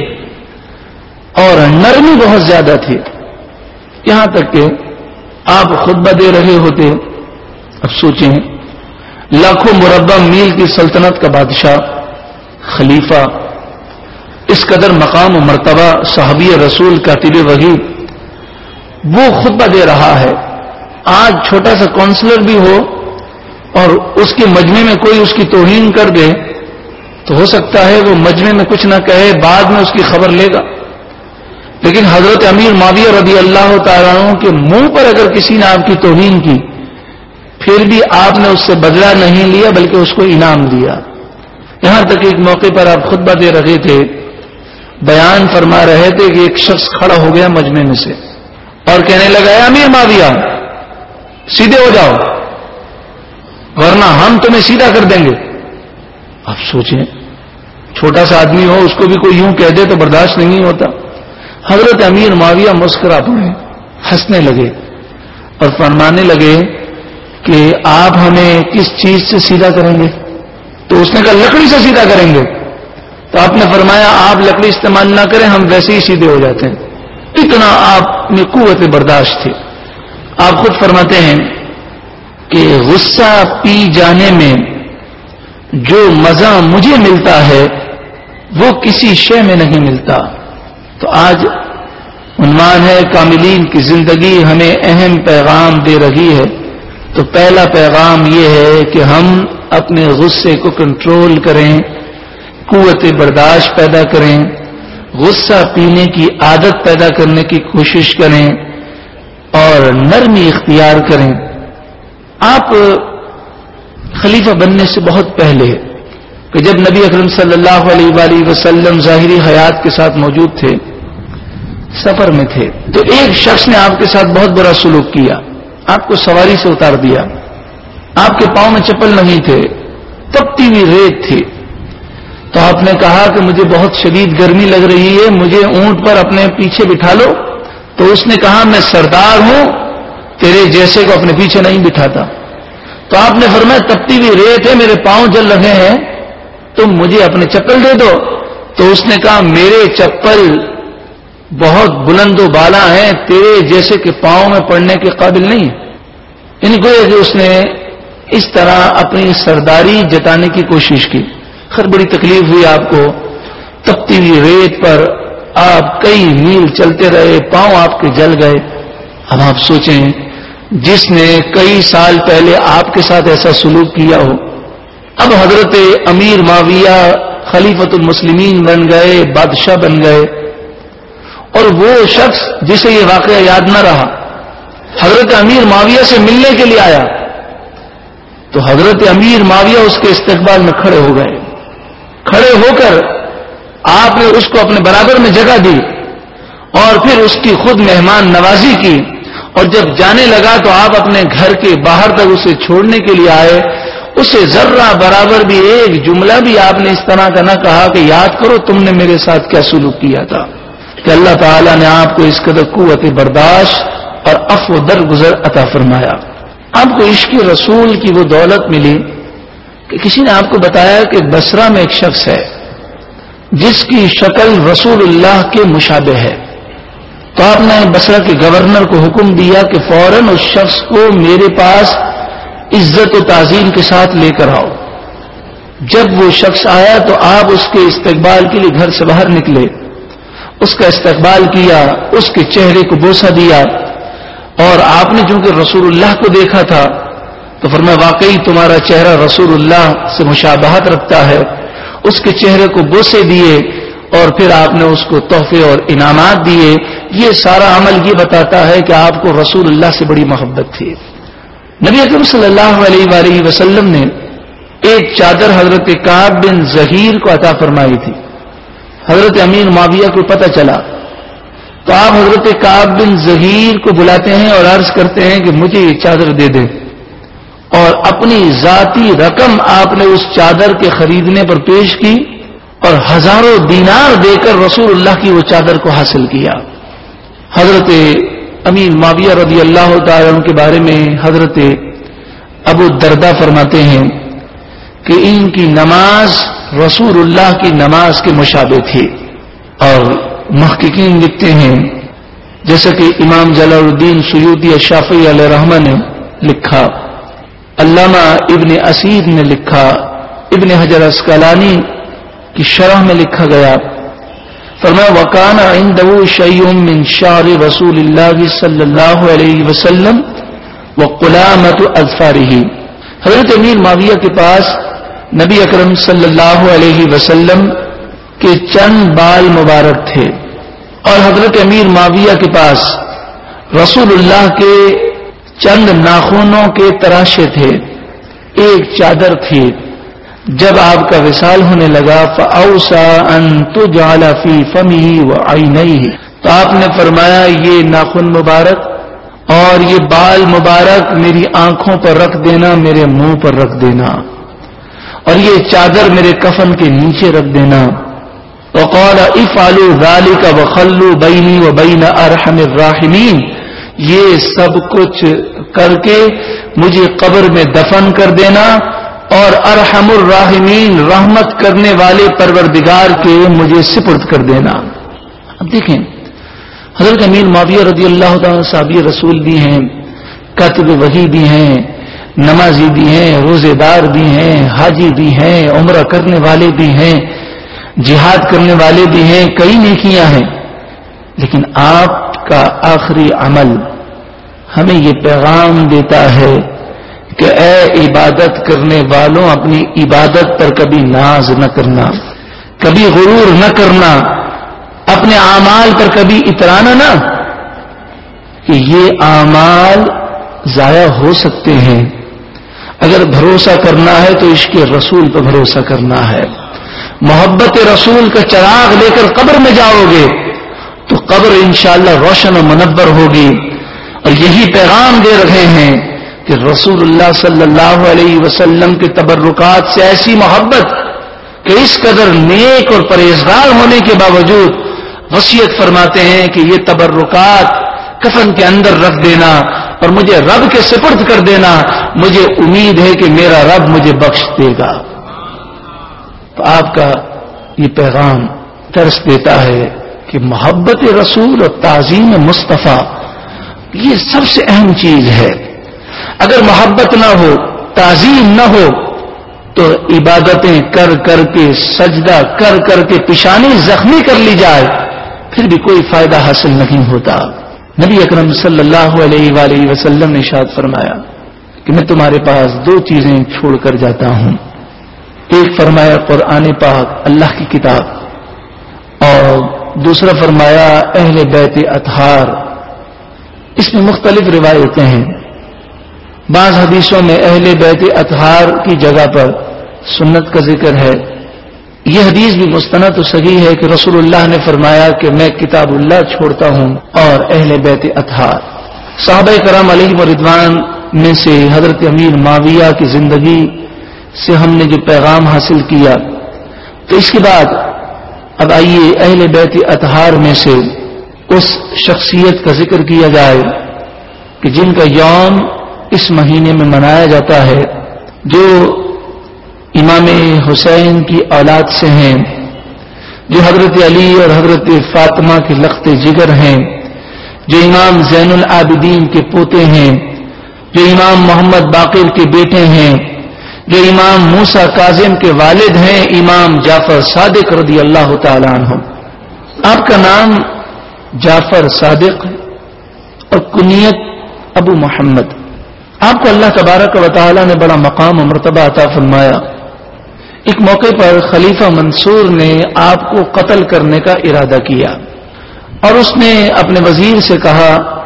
اور نرمی بہت زیادہ تھی. یہاں تک کہ آپ خطبہ دے رہے ہوتے، اب سوچیں لاکھوں مربع میل کی سلطنت کا بادشاہ، خلیفہ، اس قدر مقام و مرتبہ، صحابی رسول، کاتب وحی، وہ خطبہ دے رہا ہے. آج چھوٹا سا کونسلر بھی ہو اور اس کے مجمع میں کوئی اس کی توہین کر دے تو ہو سکتا ہے وہ مجمع میں کچھ نہ کہے، بعد میں اس کی خبر لے گا. لیکن حضرت امیر معاویہ رضی اللہ تعالیٰ عنہ کے منہ پر اگر کسی نے آپ کی توہین کی پھر بھی آپ نے اس سے بدلہ نہیں لیا بلکہ اس کو انعام دیا. یہاں تک ایک موقع پر آپ خطبہ دے رہے تھے، بیان فرما رہے تھے کہ ایک شخص کھڑا ہو گیا مجمع میں سے اور کہنے لگا امیر معاویہ سیدھے ہو جاؤ ورنہ ہم تمہیں سیدھا کر دیں گے. آپ سوچیں چھوٹا سا آدمی ہو اس کو بھی کوئی یوں کہہ دے تو برداشت نہیں ہوتا. حضرت امیر معاویہ مسکرا پڑے، ہنسنے لگے اور فرمانے لگے کہ آپ ہمیں کس چیز سے سیدھا کریں گے؟ تو اس نے کہا لکڑی سے سیدھا کریں گے. تو آپ نے فرمایا آپ لکڑی استعمال نہ کریں، ہم ویسے ہی سیدھے ہو جاتے ہیں. اتنا آپ میں قوت برداشت تھی. آپ خود فرماتے ہیں کہ غصہ پی جانے میں جو مزہ مجھے ملتا ہے وہ کسی شے میں نہیں ملتا. تو آج عنوان ہے کاملین کی زندگی ہمیں اہم پیغام دے رہی ہے. تو پہلا پیغام یہ ہے کہ ہم اپنے غصے کو کنٹرول کریں، قوت برداشت پیدا کریں، غصہ پینے کی عادت پیدا کرنے کی کوشش کریں اور نرمی اختیار کریں. آپ خلیفہ بننے سے بہت پہلے کہ جب نبی اکرم صلی اللہ علیہ وآلہ وسلم ظاہری حیات کے ساتھ موجود تھے، سفر میں تھے، تو ایک شخص نے آپ کے ساتھ بہت برا سلوک کیا، آپ کو سواری سے اتار دیا، آپ کے پاؤں میں چپل نہیں تھے، تپتی ہوئی ریت تھی، تو آپ نے کہا کہ مجھے بہت شدید گرمی لگ رہی ہے، مجھے اونٹ پر اپنے پیچھے بٹھا لو. تو اس نے کہا میں سردار ہوں، تیرے جیسے کو اپنے پیچھے نہیں بٹھاتا. تو آپ نے فرمایا تپتی ہوئی ریت ہے، میرے پاؤں جل رہے ہیں، تم مجھے اپنے چپل دے دو. تو اس نے کہا میرے چپل بہت بلند و بالا ہیں، تیرے جیسے کہ پاؤں میں پڑنے کے قابل نہیں. یعنی گویا کہ اس نے اس طرح اپنی سرداری جتانے کی کوشش کی. خیر بڑی تکلیف ہوئی آپ کو، تپتی ہوئی ریت پر آپ کئی میل چلتے رہے، پاؤں آپ کے جل گئے. اب آپ سوچیں جس نے کئی سال پہلے آپ کے ساتھ ایسا سلوک کیا ہو، اب حضرت امیر معاویہ خلیفۃ المسلمین بن گئے، بادشاہ بن گئے، اور وہ شخص جسے یہ واقعہ یاد نہ رہا حضرت امیر معاویہ سے ملنے کے لیے آیا، تو حضرت امیر معاویہ اس کے استقبال میں کھڑے ہو گئے. کھڑے ہو کر آپ نے اس کو اپنے برابر میں جگہ دی اور پھر اس کی خود مہمان نوازی کی. اور جب جانے لگا تو آپ اپنے گھر کے باہر تک اسے چھوڑنے کے لیے آئے. اسے ذرہ برابر بھی ایک جملہ بھی آپ نے اس طرح کا نہ کہا کہ یاد کرو تم نے میرے ساتھ کیا سلوک کیا تھا. کہ اللہ تعالیٰ نے آپ کو اس قدر قوت برداشت اور عفو درگزر عطا فرمایا. آپ کو عشق رسول کی وہ دولت ملی کہ کسی نے آپ کو بتایا کہ بصرہ میں ایک شخص ہے جس کی شکل رسول اللہ کے مشابہ ہے. تو آپ نے بصرہ کے گورنر کو حکم دیا کہ فوراً اس شخص کو میرے پاس عزت و تعظیم کے ساتھ لے کر آؤ. جب وہ شخص آیا تو آپ اس کے استقبال کے لیے گھر سے باہر نکلے، اس کا استقبال کیا، اس کے چہرے کو بوسہ دیا، اور آپ نے چونکہ رسول اللہ کو دیکھا تھا تو فرمایا واقعی تمہارا چہرہ رسول اللہ سے مشابہت رکھتا ہے. اس کے چہرے کو بوسے دیے اور پھر آپ نے اس کو تحفے اور انعامات دیے. یہ سارا عمل یہ بتاتا ہے کہ آپ کو رسول اللہ سے بڑی محبت تھی. نبی اکرم صلی اللہ علیہ وآلہ وسلم نے ایک چادر حضرت کعب بن زہیر کو عطا فرمائی تھی. حضرت امیر معاویہ کو پتہ چلا تو آپ حضرت کعب بن زہیر کو بلاتے ہیں اور عرض کرتے ہیں کہ مجھے یہ چادر دے دیں، اور اپنی ذاتی رقم آپ نے اس چادر کے خریدنے پر پیش کی اور ہزاروں دینار دے کر رسول اللہ کی وہ چادر کو حاصل کیا. حضرت امیر معاویہ رضی اللہ تعالی عنہ کے بارے میں حضرت ابو الدرداء فرماتے ہیں کہ ان کی نماز رسول اللہ کی نماز کے مشابہ تھی. اور محققین لکھتے ہیں جیسے کہ امام جلال الدین سیوطی الشافعی علیہ رحمہ نے لکھا، علامہ ابن اسید نے لکھا، ابن حجر اسقلانی کی شرح میں لکھا گیا، فرمایا وکان عنده شیء من شعر رسول اللہ صلی اللہ علیہ وسلم وقلامۃ اظفارہ. حضرت امیر معاویہ کے پاس نبی اکرم صلی اللہ علیہ وسلم کے چند بال مبارک تھے، اور حضرت امیر معاویہ کے پاس رسول اللہ کے چند ناخنوں کے تراشے تھے. ایک چادر تھی. جب آپ کا وصال ہونے لگا فأوصى أن تجعل في فمه وعينيه، تو آپ نے فرمایا یہ ناخن مبارک اور یہ بال مبارک میری آنکھوں پر رکھ دینا، میرے منہ پر رکھ دینا، اور یہ چادر میرے کفن کے نیچے رکھ دینا. وقال افعلوا ذلك وخلوا بيني وبين ارحم الراحمين. یہ سب کچھ کر کے مجھے قبر میں دفن کر دینا اور ارحم الراحمین رحمت کرنے والے پروردگار کے مجھے سپرد کر دینا. اب دیکھیں حضرت امیر معاویہ رضی اللہ تعالیٰ صحابی رسول بھی ہیں، کاتب وحی بھی ہیں، نمازی بھی ہیں، روزے دار بھی ہیں، حاجی بھی ہیں، عمرہ کرنے والے بھی ہیں، جہاد کرنے والے بھی ہیں، کئی نیکیاں ہیں. لیکن آپ کا آخری عمل ہمیں یہ پیغام دیتا ہے کہ اے عبادت کرنے والوں اپنی عبادت پر کبھی ناز نہ کرنا، کبھی غرور نہ کرنا، اپنے اعمال پر کبھی اترانا نہ، کہ یہ اعمال ضائع ہو سکتے ہیں. اگر بھروسہ کرنا ہے تو عشق رسول پر بھروسہ کرنا ہے. محبت رسول کا چراغ لے کر قبر میں جاؤ گے تو قبر انشاءاللہ روشن و منور ہوگی. اور یہی پیغام دے رہے ہیں کہ رسول اللہ صلی اللہ علیہ وسلم کے تبرکات سے ایسی محبت کہ اس قدر نیک اور پرہیزگار ہونے کے باوجود وصیت فرماتے ہیں کہ یہ تبرکات کفن کے اندر رکھ دینا اور مجھے رب کے سپرد کر دینا, مجھے امید ہے کہ میرا رب مجھے بخش دے گا. تو آپ کا یہ پیغام ترس دیتا ہے کہ محبت رسول اور تعظیم مصطفیٰ یہ سب سے اہم چیز ہے. اگر محبت نہ ہو, تعظیم نہ ہو, تو عبادتیں کر کر کے, سجدہ کر کر کے پیشانی زخمی کر لی جائے پھر بھی کوئی فائدہ حاصل نہیں ہوتا. نبی اکرم صلی اللہ علیہ وآلہ وسلم نے ارشاد فرمایا کہ میں تمہارے پاس دو چیزیں چھوڑ کر جاتا ہوں. ایک فرمایا قرآن پاک اللہ کی کتاب, اور دوسرا فرمایا اہل بیت اطہار. اس میں مختلف روایتیں ہیں. بعض حدیثوں میں اہل بیت اطہار کی جگہ پر سنت کا ذکر ہے. یہ حدیث بھی مستند و صحیح ہے کہ رسول اللہ نے فرمایا کہ میں کتاب اللہ چھوڑتا ہوں اور اہل بیت اطہار. صحابہ کرام علیہ رضوان میں سے حضرت امیر معاویہ کی زندگی سے ہم نے جو پیغام حاصل کیا, تو اس کے بعد اب آئیے اہل بیت اطہار میں سے اس شخصیت کا ذکر کیا جائے کہ جن کا یوم اس مہینے میں منایا جاتا ہے, جو امام حسین کی اولاد سے ہیں, جو حضرت علی اور حضرت فاطمہ کے لخت جگر ہیں, جو امام زین العابدین کے پوتے ہیں, جو امام محمد باقر کے بیٹے ہیں, جو امام موسیٰ کاظم کے والد ہیں امام جعفر صادق رضی اللہ تعالی عنہ. آپ کا نام جعفر صادق اور کنیت ابو محمد. آپ کو اللہ تبارک و تعالی نے بڑا مقام و مرتبہ عطا فرمایا. ایک موقع پر خلیفہ منصور نے آپ کو قتل کرنے کا ارادہ کیا اور اس نے اپنے وزیر سے کہا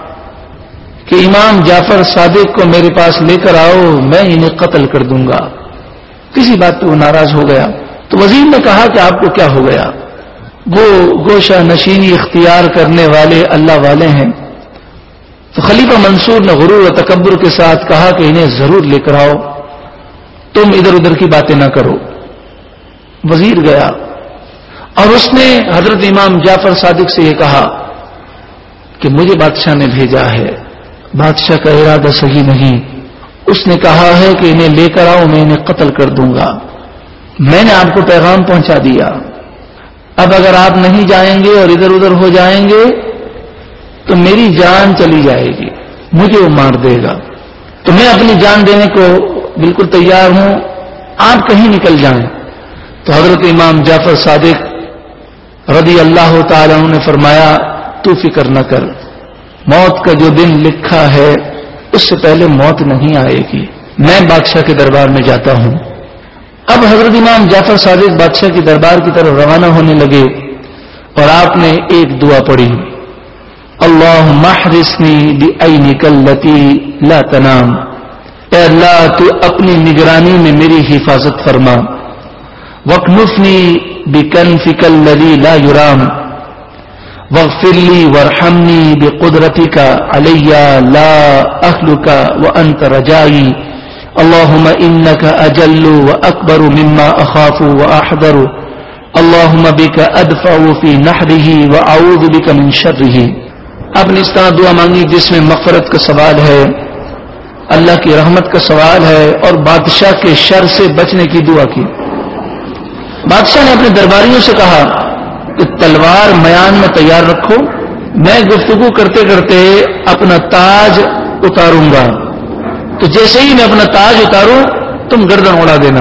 کہ امام جعفر صادق کو میرے پاس لے کر آؤ, میں انہیں قتل کر دوں گا. کسی بات پہ وہ ناراض ہو گیا تو وزیر نے کہا کہ آپ کو کیا ہو گیا؟ وہ گوشہ نشینی اختیار کرنے والے اللہ والے ہیں. تو خلیفہ منصور نے غرور و تکبر کے ساتھ کہا کہ انہیں ضرور لے کر آؤ, تم ادھر ادھر کی باتیں نہ کرو. وزیر گیا اور اس نے حضرت امام جعفر صادق سے یہ کہا کہ مجھے بادشاہ نے بھیجا ہے, بادشاہ کا ارادہ صحیح نہیں, اس نے کہا ہے کہ انہیں لے کر آؤ, میں انہیں قتل کر دوں گا. میں نے آپ کو پیغام پہنچا دیا, اب اگر آپ نہیں جائیں گے اور ادھر ادھر ہو جائیں گے تو میری جان چلی جائے گی, مجھے وہ مار دے گا. تو میں اپنی جان دینے کو بالکل تیار ہوں, آپ کہیں نکل جائیں. تو حضرت امام جعفر صادق رضی اللہ تعالی عنہ نے فرمایا تو فکر نہ کر, موت کا جو دن لکھا ہے اس سے پہلے موت نہیں آئے گی, میں بادشاہ کے دربار میں جاتا ہوں. اب حضرت امام جعفر صادق بادشاہ کے دربار کی طرف روانہ ہونے لگے اور آپ نے ایک دعا پڑھی, اللہم احرسنی بعینک التی لا تنام, اے اللہ تو اپنی نگرانی میں میری حفاظت فرما. وَاكْنُفْنِي بِكَنْفِكَ الَّذِي لَا يُرَامُ وَاغْفِرْ لِي وَارْحَمْنِي بِقُدْرَتِكَ عَلَيَّ لَا أَهْلُكَ وَأَنْتَ رَجَائِي اللهم إنك أجل وأكبر مما أخاف وأحذر اللهم بك أدفع في نحره وأعوذ بك من شره. آپ نے اس طرح دعا مانگی جس میں مغفرت کا سوال ہے, اللہ کی رحمت کا سوال ہے اور بادشاہ کے شر سے بچنے کی دعا کی. بادشاہ نے اپنے درباریوں سے کہا کہ تلوار میان میں تیار رکھو, میں گفتگو کرتے کرتے اپنا تاج اتاروں گا, تو جیسے ہی میں اپنا تاج اتاروں تم گردن اڑا دینا.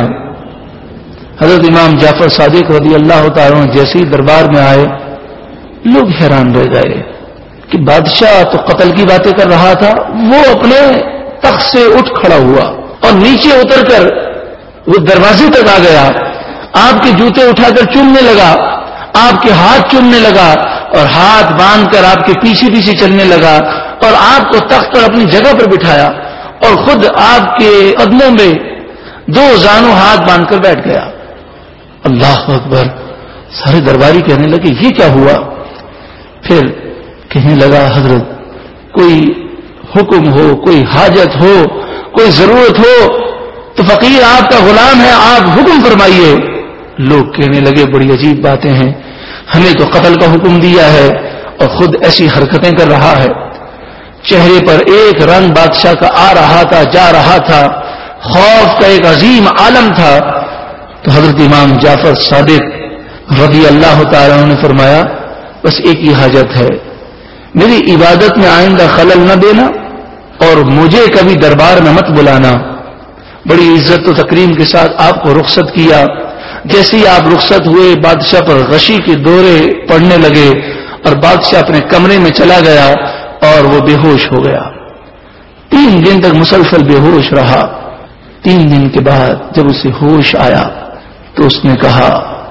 حضرت امام جعفر صادق رضی اللہ تعالیٰ عنہ جیسے ہی دربار میں آئے, لوگ حیران رہ گئے کہ بادشاہ تو قتل کی باتیں کر رہا تھا, وہ اپنے تخت سے اٹھ کھڑا ہوا اور نیچے اتر کر وہ دروازے تک آ گیا, آپ کے جوتے اٹھا کر چومنے لگا, آپ کے ہاتھ چومنے لگا اور ہاتھ باندھ کر آپ کے پیچھے پیچھے چلنے لگا اور آپ کو تخت پر اپنی جگہ پر بٹھایا اور خود آپ کے قدموں میں 2 زانو ہاتھ باندھ کر بیٹھ گیا. اللہ اکبر. سارے درباری کہنے لگے یہ کیا ہوا؟ پھر کہنے لگا حضرت کوئی حکم ہو، کوئی حاجت ہو، کوئی ضرورت ہو تو فقیر آپ کا غلام ہے، آپ حکم فرمائیے. لوگ کہنے لگے بڑی عجیب باتیں ہیں، ہمیں تو قتل کا حکم دیا ہے اور خود ایسی حرکتیں کر رہا ہے. چہرے پر ایک رنگ بادشاہ کا آ رہا تھا، جا رہا تھا، خوف کا ایک عظیم عالم تھا. تو حضرت امام جعفر صادق رضی اللہ تعالی عنہ نے فرمایا بس ایک ہی حاجت ہے، میری عبادت میں آئندہ خلل نہ دینا اور مجھے کبھی دربار میں مت بلانا. بڑی عزت و تکریم کے ساتھ آپ کو رخصت کیا. جیسے ہی آپ رخصت ہوئے بادشاہ پر غشی کے دورے پڑنے لگے اور بادشاہ اپنے کمرے میں چلا گیا اور وہ بے ہوش ہو گیا. 3 دن تک مسلسل بے ہوش رہا. 3 دن کے بعد جب اسے ہوش آیا تو اس نے کہا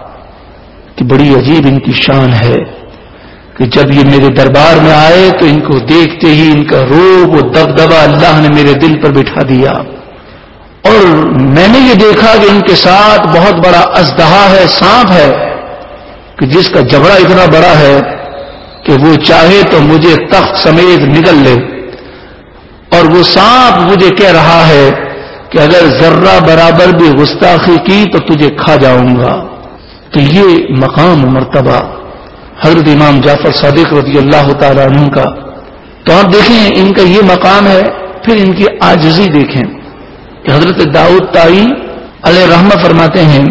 کہ بڑی عجیب ان کی شان ہے کہ جب یہ میرے دربار میں آئے تو ان کو دیکھتے ہی ان کا روب و دبدبہ اللہ نے میرے دل پر بٹھا دیا. اور میں نے یہ دیکھا کہ ان کے ساتھ بہت بڑا اژدہا ہے، سانپ ہے کہ جس کا جبڑا اتنا بڑا ہے کہ وہ چاہے تو مجھے تخت سمیت نگل لے. اور وہ سانپ مجھے کہہ رہا ہے کہ اگر ذرہ برابر بھی گستاخی کی تو تجھے کھا جاؤں گا. تو یہ مقام و مرتبہ حضرت امام جعفر صادق رضی اللہ تعالی عنہ کا. تو آپ دیکھیں ان کا یہ مقام ہے. پھر ان کی عاجزی دیکھیں کہ حضرت داؤد طائی علیہ رحمہ فرماتے ہیں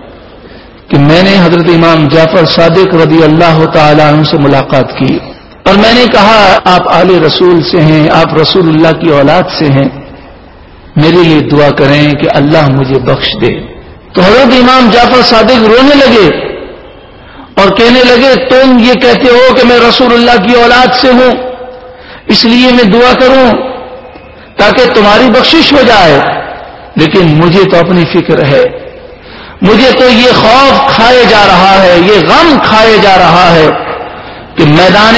کہ میں نے حضرت امام جعفر صادق رضی اللہ تعالی عنہ سے ملاقات کی اور میں نے کہا آپ آل رسول سے ہیں، آپ رسول اللہ کی اولاد سے ہیں، میرے لیے دعا کریں کہ اللہ مجھے بخش دے. تو حضرت امام جعفر صادق رونے لگے اور کہنے لگے تم یہ کہتے ہو کہ میں رسول اللہ کی اولاد سے ہوں، اس لیے میں دعا کروں تاکہ تمہاری بخشش ہو جائے، لیکن مجھے تو اپنی فکر ہے، مجھے تو یہ خوف کھائے جا رہا ہے، یہ غم کھائے جا رہا ہے کہ میدان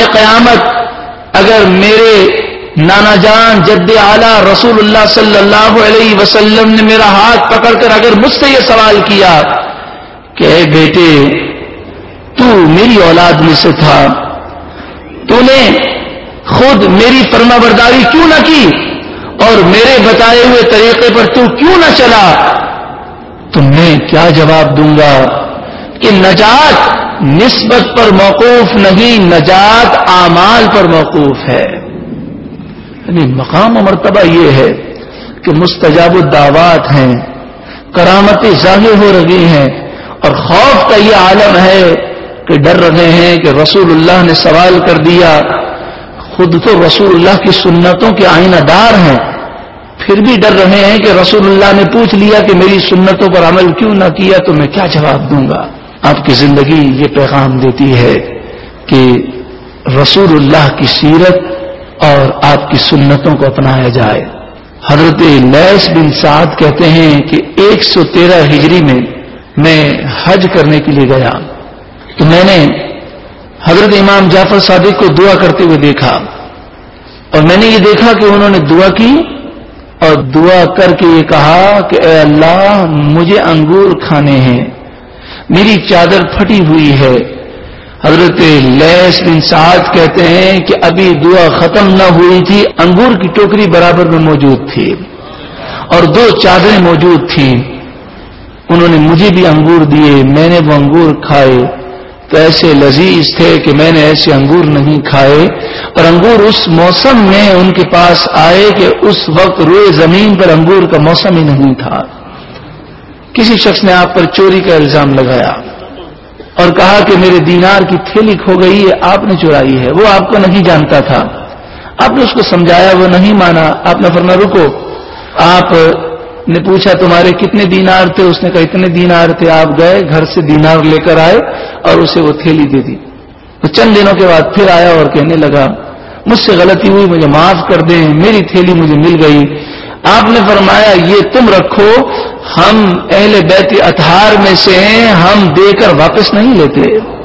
قیامت اگر میرے نانا جان جد اعلیٰ رسول اللہ صلی اللہ علیہ وسلم نے میرا ہاتھ پکڑ کر اگر مجھ سے یہ سوال کیا کہ اے بیٹے تو میری اولاد میں سے تھا، تو نے خود میری فرما برداری کیوں نہ کی اور میرے بتائے ہوئے طریقے پر تو کیوں نہ چلا، تو میں کیا جواب دوں گا کہ نجات نسبت پر موقوف نہیں، نجات اعمال پر موقوف ہے. یعنی مقام و مرتبہ یہ ہے کہ مستجاب الدعوات ہیں، کرامتیں ظاہر ہو رہی ہیں اور خوف کا یہ عالم ہے کہ ڈر رہے ہیں کہ رسول اللہ نے سوال کر دیا. خود تو رسول اللہ کی سنتوں کے آئینہ دار ہیں، پھر بھی ڈر رہے ہیں کہ رسول اللہ نے پوچھ لیا کہ میری سنتوں پر عمل کیوں نہ کیا تو میں کیا جواب دوں گا. آپ کی زندگی یہ پیغام دیتی ہے کہ رسول اللہ کی سیرت اور آپ کی سنتوں کو اپنایا جائے. حضرت لیث بن سعد کہتے ہیں کہ 113 ہجری میں حج کرنے کے لیے گیا تو میں نے حضرت امام جعفر صادق کو دعا کرتے ہوئے دیکھا اور میں نے یہ دیکھا کہ انہوں نے دعا کی اور دعا کر کے یہ کہا کہ اے اللہ مجھے انگور کھانے ہیں، میری چادر پھٹی ہوئی ہے. حضرت لیث بن سعد کہتے ہیں کہ ابھی دعا ختم نہ ہوئی تھی، انگور کی ٹوکری برابر میں موجود تھی اور 2 چادریں موجود تھیں. انہوں نے مجھے بھی انگور دیے، میں نے وہ انگور کھائے تو ایسے لذیذ تھے کہ میں نے ایسے انگور نہیں کھائے. اور انگور اس موسم میں ان کے پاس آئے کہ اس وقت روئے زمین پر انگور کا موسم ہی نہیں تھا. کسی شخص نے آپ پر چوری کا الزام لگایا اور کہا کہ میرے دینار کی تھیلی کھو گئی ہے، آپ نے چرائی ہے. وہ آپ کو نہیں جانتا تھا، آپ نے اس کو سمجھایا، وہ نہیں مانا. آپ نے فرمایا رکو. آپ نے پوچھا تمہارے کتنے دینار تھے؟ اس نے کہا اتنے دینار تھے. آپ گئے گھر سے دینار لے کر آئے اور اسے وہ تھیلی دے دی. تو چند دنوں کے بعد پھر آیا اور کہنے لگا مجھ سے غلطی ہوئی، مجھے معاف کر دیں، میری تھیلی مجھے مل گئی. آپ نے فرمایا یہ تم رکھو، ہم اہل بیت اطہار میں سے ہیں، ہم دے کر واپس نہیں لیتے.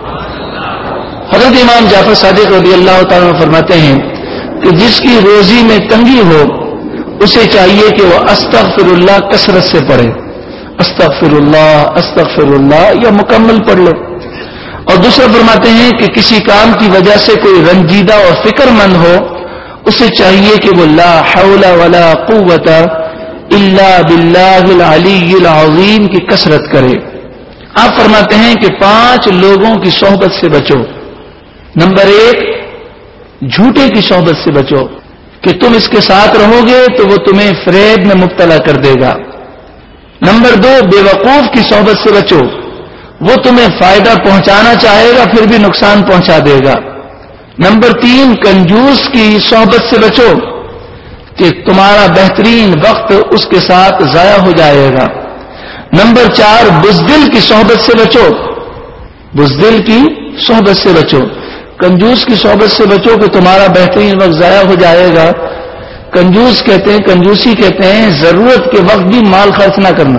حضرت امام جعفر صادق رضی اللہ تعالیٰ عنہ فرماتے ہیں کہ جس کی روزی میں تنگی ہو اسے چاہیے کہ وہ استغفر اللہ کثرت سے پڑھے، استغفر اللہ یا مکمل پڑھ لے۔ اور دوسرا فرماتے ہیں کہ کسی کام کی وجہ سے کوئی رنجیدہ اور فکر مند ہو، اسے چاہیے کہ وہ لا حول ولا قوت الا باللہ العلی العظیم کی کثرت کرے۔ آپ فرماتے ہیں کہ 5 لوگوں کی صحبت سے بچو۔ نمبر 1، جھوٹے کی صحبت سے بچو کہ تم اس کے ساتھ رہو گے تو وہ تمہیں فریب میں مبتلا کر دے گا۔ نمبر 2، بے وقوف کی صحبت سے بچو، وہ تمہیں فائدہ پہنچانا چاہے گا پھر بھی نقصان پہنچا دے گا۔ نمبر 3، کنجوس کی صحبت سے بچو کہ تمہارا بہترین وقت اس کے ساتھ ضائع ہو جائے گا۔ نمبر 4، بزدل کی صحبت سے بچو، بزدل کی صحبت سے بچو، کنجوس کی صحبت سے بچو کہ تمہارا بہترین وقت ضائع ہو جائے گا۔ کنجوس کہتے ہیں، کنجوسی کہتے ہیں ضرورت کے وقت بھی مال خرچ نہ کرنا۔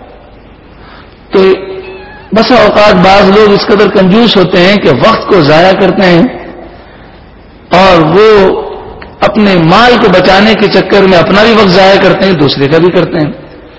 تو بسا اوقات بعض لوگ اس قدر کنجوس ہوتے ہیں کہ وقت کو ضائع کرتے ہیں اور وہ اپنے مال کو بچانے کے چکر میں اپنا بھی وقت ضائع کرتے ہیں، دوسرے کا بھی کرتے ہیں۔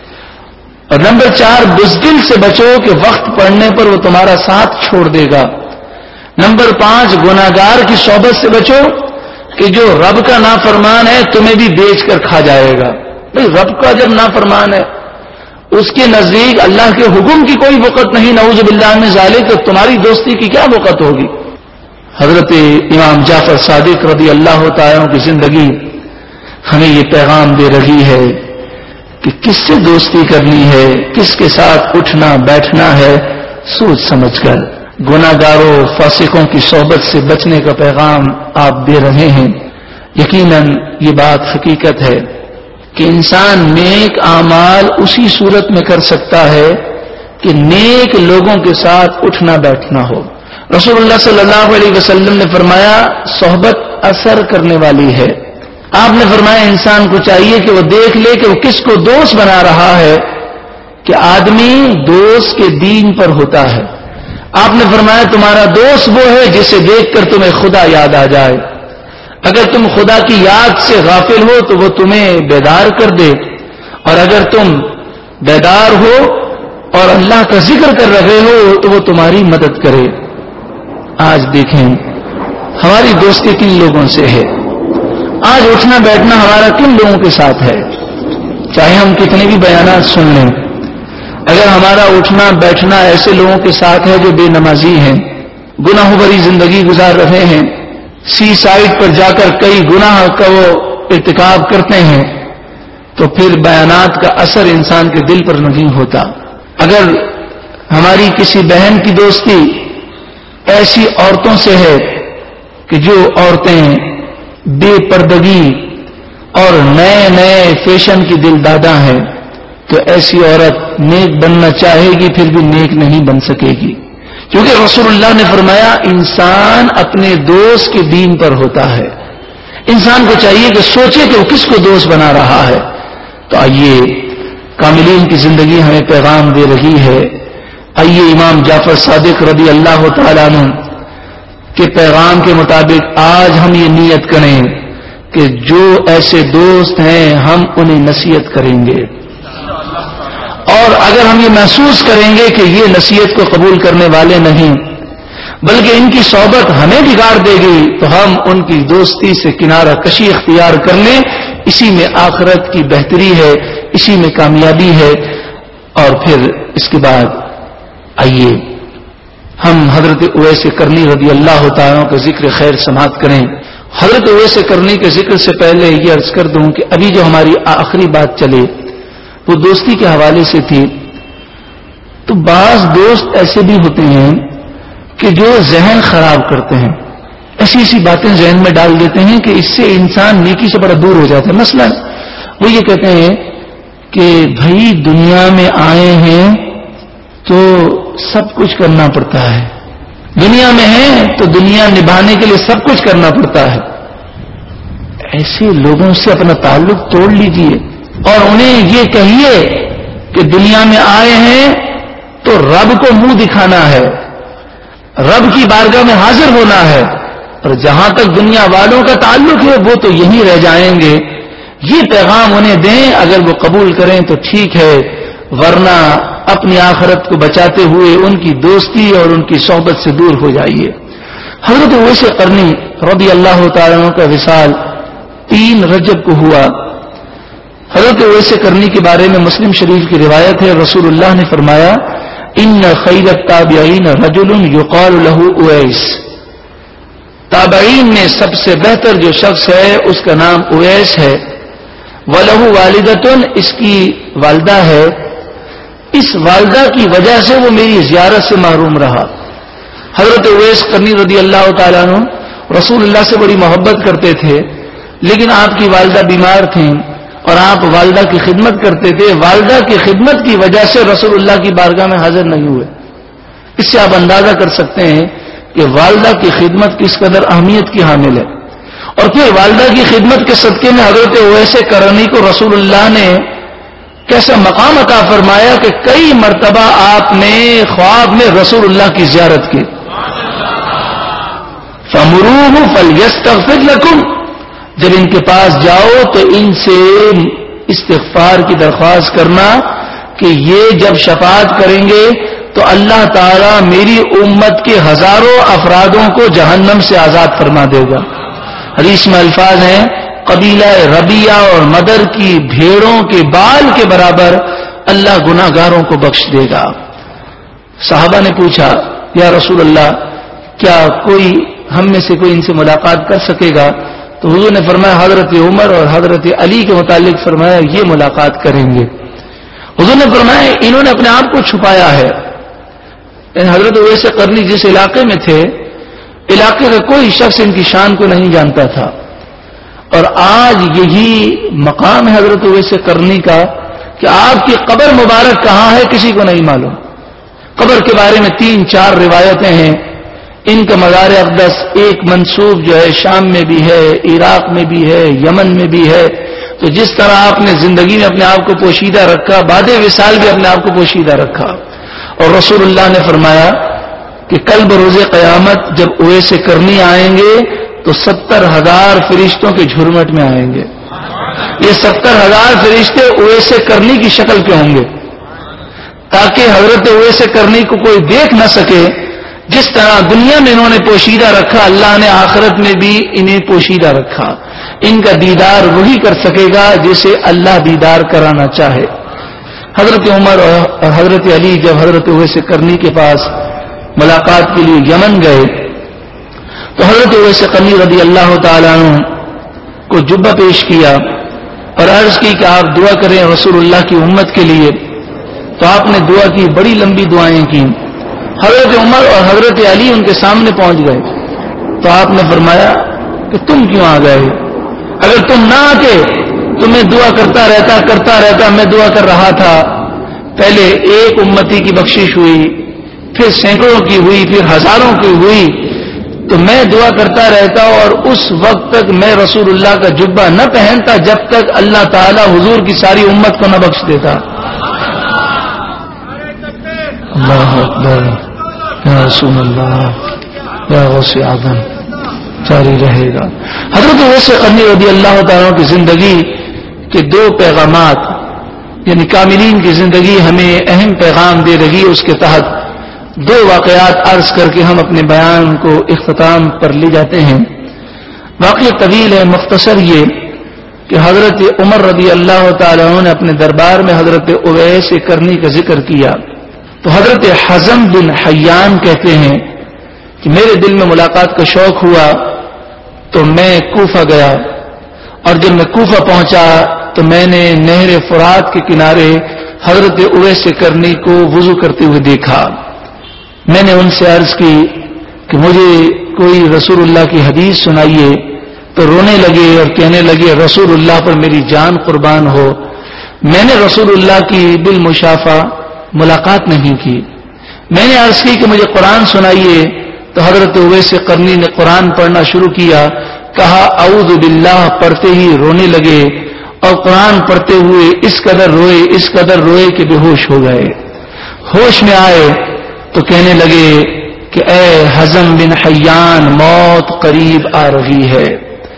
اور نمبر 4، بزدل سے بچو کہ وقت پڑنے پر وہ تمہارا ساتھ چھوڑ دے گا۔ نمبر 5، گناہگار کی صحبت سے بچو کہ جو رب کا نافرمان ہے تمہیں بھی بیچ کر کھا جائے گا۔ بھئی رب کا جب نافرمان ہے اس کے نزدیک اللہ کے حکم کی کوئی وقت نہیں، نعوذ باللہ من ذالک، تو تمہاری دوستی کی کیا وقت ہوگی؟ حضرت امام جعفر صادق رضی اللہ تعالیٰ عنہ کی زندگی ہمیں یہ پیغام دے رہی ہے کہ کس سے دوستی کرنی ہے، کس کے ساتھ اٹھنا بیٹھنا ہے، سوچ سمجھ کر۔ گناہگاروں فاسقوں کی صحبت سے بچنے کا پیغام آپ دے رہے ہیں۔ یقیناً یہ بات حقیقت ہے کہ انسان نیک اعمال اسی صورت میں کر سکتا ہے کہ نیک لوگوں کے ساتھ اٹھنا بیٹھنا ہو۔ رسول اللہ صلی اللہ علیہ وسلم نے فرمایا صحبت اثر کرنے والی ہے۔ آپ نے فرمایا انسان کو چاہیے کہ وہ دیکھ لے کہ وہ کس کو دوست بنا رہا ہے، کہ آدمی دوست کے دین پر ہوتا ہے۔ آپ نے فرمایا تمہارا دوست وہ ہے جسے دیکھ کر تمہیں خدا یاد آ جائے۔ اگر تم خدا کی یاد سے غافل ہو تو وہ تمہیں بیدار کر دے، اور اگر تم بیدار ہو اور اللہ کا ذکر کر رہے ہو تو وہ تمہاری مدد کرے۔ آج دیکھیں ہماری دوستی کن لوگوں سے ہے، آج اٹھنا بیٹھنا ہمارا کن لوگوں کے ساتھ ہے۔ چاہے ہم کتنے بھی بیانات سن لیں، اگر ہمارا اٹھنا بیٹھنا ایسے لوگوں کے ساتھ ہے جو بے نمازی ہیں، گناہوں بھری زندگی گزار رہے ہیں، سی سائڈ پر جا کر کئی گناہ کا وہ ارتکاب کرتے ہیں، تو پھر بیانات کا اثر انسان کے دل پر نہیں ہوتا۔ اگر ہماری کسی بہن کی دوستی ایسی عورتوں سے ہے کہ جو عورتیں بے پردگی اور نئے نئے فیشن کی دل دادا ہیں، تو ایسی عورت نیک بننا چاہے گی پھر بھی نیک نہیں بن سکے گی، کیونکہ رسول اللہ نے فرمایا انسان اپنے دوست کے دین پر ہوتا ہے۔ انسان کو چاہیے کہ سوچے کہ وہ کس کو دوست بنا رہا ہے۔ تو آئیے کاملین کی زندگی ہمیں پیغام دے رہی ہے۔ آئیے امام جعفر صادق رضی اللہ تعالیٰ عنہ کے پیغام کے مطابق آج ہم یہ نیت کریں کہ جو ایسے دوست ہیں ہم انہیں نصیحت کریں گے، اور اگر ہم یہ محسوس کریں گے کہ یہ نصیحت کو قبول کرنے والے نہیں بلکہ ان کی صحبت ہمیں بگاڑ دے گی، تو ہم ان کی دوستی سے کنارہ کشی اختیار کر لیں۔ اسی میں آخرت کی بہتری ہے، اسی میں کامیابی ہے۔ اور پھر اس کے بعد آئیے ہم حضرت اویس کرنی رضی اللہ تعالیٰ کا ذکر خیر سماعت کریں۔ حضرت اویس کرنی کے ذکر سے پہلے یہ عرض کر دوں کہ ابھی جو ہماری آخری بات چلے وہ دوستی کے حوالے سے تھی۔ تو بعض دوست ایسے بھی ہوتے ہیں کہ جو ذہن خراب کرتے ہیں، ایسی ایسی باتیں ذہن میں ڈال دیتے ہیں کہ اس سے انسان نیکی سے بڑا دور ہو جاتا ہے۔ مثلا وہ یہ کہتے ہیں کہ بھائی دنیا میں آئے ہیں تو سب کچھ کرنا پڑتا ہے، دنیا میں ہیں تو دنیا نبھانے کے لیے سب کچھ کرنا پڑتا ہے۔ ایسے لوگوں سے اپنا تعلق توڑ لیجئے اور انہیں یہ کہیے کہ دنیا میں آئے ہیں تو رب کو منہ دکھانا ہے، رب کی بارگاہ میں حاضر ہونا ہے، اور جہاں تک دنیا والوں کا تعلق ہے وہ تو یہیں رہ جائیں گے، یہ پیغام انہیں دیں، اگر وہ قبول کریں تو ٹھیک ہے، ورنہ اپنی آخرت کو بچاتے ہوئے ان کی دوستی اور ان کی صحبت سے دور ہو جائیے۔ حضرت اویس قرنی رضی اللہ تعالیٰ عنہ کا وصال 3 رجب کو ہوا۔ حضرت اویس قرنی کے بارے میں مسلم شریف کی روایت ہے، رسول اللہ نے فرمایا ان خیر التابعین رجل یقال له اویس، تابعین میں سب سے بہتر جو شخص ہے اس کا نام اویس ہے، وَلَهُ وَالِدَةٌ، اس کی والدہ ہے، اس والدہ کی وجہ سے وہ میری زیارت سے محروم رہا۔ حضرت اویس قرنی رضی اللہ تعالیٰ عنہ رسول اللہ سے بڑی محبت کرتے تھے، لیکن آپ کی والدہ بیمار تھیں اور آپ والدہ کی خدمت کرتے تھے، والدہ کی خدمت کی وجہ سے رسول اللہ کی بارگاہ میں حاضر نہیں ہوئے۔ اس سے آپ اندازہ کر سکتے ہیں کہ والدہ کی خدمت کس قدر اہمیت کی حامل ہے۔ اور پھر والدہ کی خدمت کے صدقے میں حضرت اویس قرنی کو رسول اللہ نے کیسا مقام عطا فرمایا کہ کئی مرتبہ آپ نے خواب میں رسول اللہ کی زیارت کی۔ فَمُرُوهُ فَلْيَسْتَغْفِرْ لَكُمْ، جب ان کے پاس جاؤ تو ان سے استغفار کی درخواست کرنا کہ یہ جب شفاعت کریں گے تو اللہ تعالیٰ میری امت کے ہزاروں افرادوں کو جہنم سے آزاد فرما دے گا۔ حدیث میں الفاظ ہیں قبیلہ ربیہ اور مدر کی بھیڑوں کے بال کے برابر اللہ گناہ گاروں کو بخش دے گا۔ صحابہ نے پوچھا یا رسول اللہ کیا کوئی ہم میں سے کوئی ان سے ملاقات کر سکے گا؟ تو حضور نے فرمایا حضرت عمر اور حضرت علی کے متعلق فرمایا یہ ملاقات کریں گے۔ حضور نے فرمایا انہوں نے اپنے آپ کو چھپایا ہے۔ حضرت اویس قرنی جس علاقے میں تھے، علاقے کا کوئی شخص ان کی شان کو نہیں جانتا تھا، اور آج یہی مقام ہے حضرت اویس قرنی کا کہ آپ کی قبر مبارک کہاں ہے کسی کو نہیں معلوم۔ قبر کے بارے میں 3-4 روایتیں ہیں۔ ان کا مزار اقدس ایک منسوب جو ہے شام میں بھی ہے، عراق میں بھی ہے، یمن میں بھی ہے۔ تو جس طرح آپ نے زندگی میں اپنے آپ کو پوشیدہ رکھا، بعد وصال بھی اپنے آپ کو پوشیدہ رکھا۔ اور رسول اللہ نے فرمایا کہ کل بروز قیامت جب اویس قرنی آئیں گے تو 70,000 فرشتوں کے جھرمٹ میں آئیں گے۔ یہ 70,000 فرشتے اویس قرنی کی شکل کے ہوں گے، تاکہ حضرت اویس قرنی کو کوئی دیکھ نہ سکے۔ جس طرح دنیا میں انہوں نے پوشیدہ رکھا، اللہ نے آخرت میں بھی انہیں پوشیدہ رکھا۔ ان کا دیدار وہی کر سکے گا جسے اللہ دیدار کرانا چاہے۔ حضرت عمر اور حضرت علی جب حضرت اویس قرنی کے پاس ملاقات کے لیے یمن گئے تو حضرت اویس قرنی رضی اللہ تعالیٰ عنہ کو جبہ پیش کیا اور عرض کی کہ آپ دعا کریں رسول اللہ کی امت کے لیے۔ تو آپ نے دعا کی، بڑی لمبی دعائیں کی۔ حضرت عمر اور حضرت علی ان کے سامنے پہنچ گئے تو آپ نے فرمایا کہ تم کیوں آ گئے؟ اگر تم نہ آتے تو میں دعا کرتا رہتا، میں دعا کر رہا تھا۔ پہلے ایک امتی کی بخشش ہوئی، پھر سینکڑوں کی ہوئی، پھر ہزاروں کی ہوئی، تو میں دعا کرتا رہتا اور اس وقت تک میں رسول اللہ کا جبہ نہ پہنتا جب تک اللہ تعالیٰ حضور کی ساری امت کو نہ بخش دیتا۔ اللہ اکبر، یا رسول اللہ، یا غوث اعظم، جاری رہے گا۔ حضرت اویس قرنی رضی اللہ تعالیٰ کی زندگی کے 2 پیغامات، یعنی کاملین کی زندگی ہمیں اہم پیغام دے رہی، اس کے تحت 2 واقعات عرض کر کے ہم اپنے بیان کو اختتام پر لے جاتے ہیں۔ واقعہ طویل ہے، مختصر یہ کہ حضرت عمر رضی اللہ تعالیٰ عنہ نے اپنے دربار میں حضرت اویس قرنی کا ذکر کیا تو حضرت حزم بن حیان کہتے ہیں کہ میرے دل میں ملاقات کا شوق ہوا تو میں کوفہ گیا، اور جب میں کوفہ پہنچا تو میں نے نہر فرات کے کنارے حضرت اویس قرنی کو وضو کرتے ہوئے دیکھا۔ میں نے ان سے عرض کی کہ مجھے کوئی رسول اللہ کی حدیث سنائیے، تو رونے لگے اور کہنے لگے رسول اللہ پر میری جان قربان ہو، میں نے رسول اللہ کی بالمشافہ ملاقات نہیں کی۔ میں نے عرض کی کہ مجھے قرآن سنائیے، تو حضرت اویس قرنی نے قرآن پڑھنا شروع کیا، کہا اعوذ باللہ پڑھتے ہی رونے لگے، اور قرآن پڑھتے ہوئے اس قدر روئے کہ بے ہوش ہو گئے۔ ہوش میں آئے تو کہنے لگے کہ اے حزم بن حیان، موت قریب آ رہی ہے۔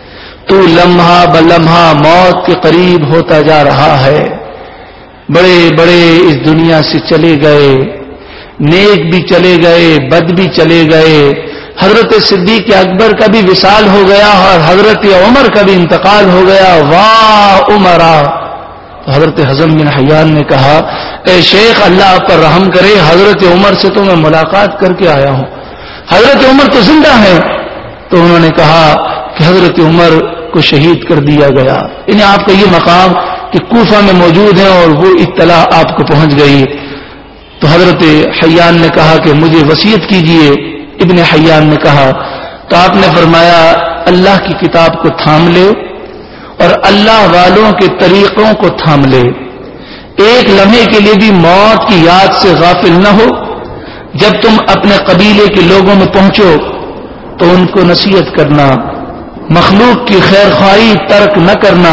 تو لمحہ بلمحہ موت کے قریب ہوتا جا رہا ہے. بڑے بڑے اس دنیا سے چلے گئے، نیک بھی چلے گئے، بد بھی چلے گئے. حضرت صدیق اکبر کا بھی وصال ہو گیا اور حضرت عمر کا بھی انتقال ہو گیا. واہ عمرا. حضرت حزم بن حیان نے کہا اے شیخ اللہ آپ پر رحم کرے، حضرت عمر سے تو میں ملاقات کر کے آیا ہوں، حضرت عمر تو زندہ ہیں. تو انہوں نے کہا کہ حضرت عمر کو شہید کر دیا گیا. یعنی آپ کا یہ مقام کہ کوفہ میں موجود ہیں اور وہ اطلاع آپ کو پہنچ گئی. تو حضرت حیان نے کہا کہ مجھے وصیت کیجئے. ابن حیان نے کہا تو آپ نے فرمایا اللہ کی کتاب کو تھام لے اور اللہ والوں کے طریقوں کو تھام لے. ایک لمحے کے لیے بھی موت کی یاد سے غافل نہ ہو. جب تم اپنے قبیلے کے لوگوں میں پہنچو تو ان کو نصیحت کرنا، مخلوق کی خیر خواہی ترک نہ کرنا،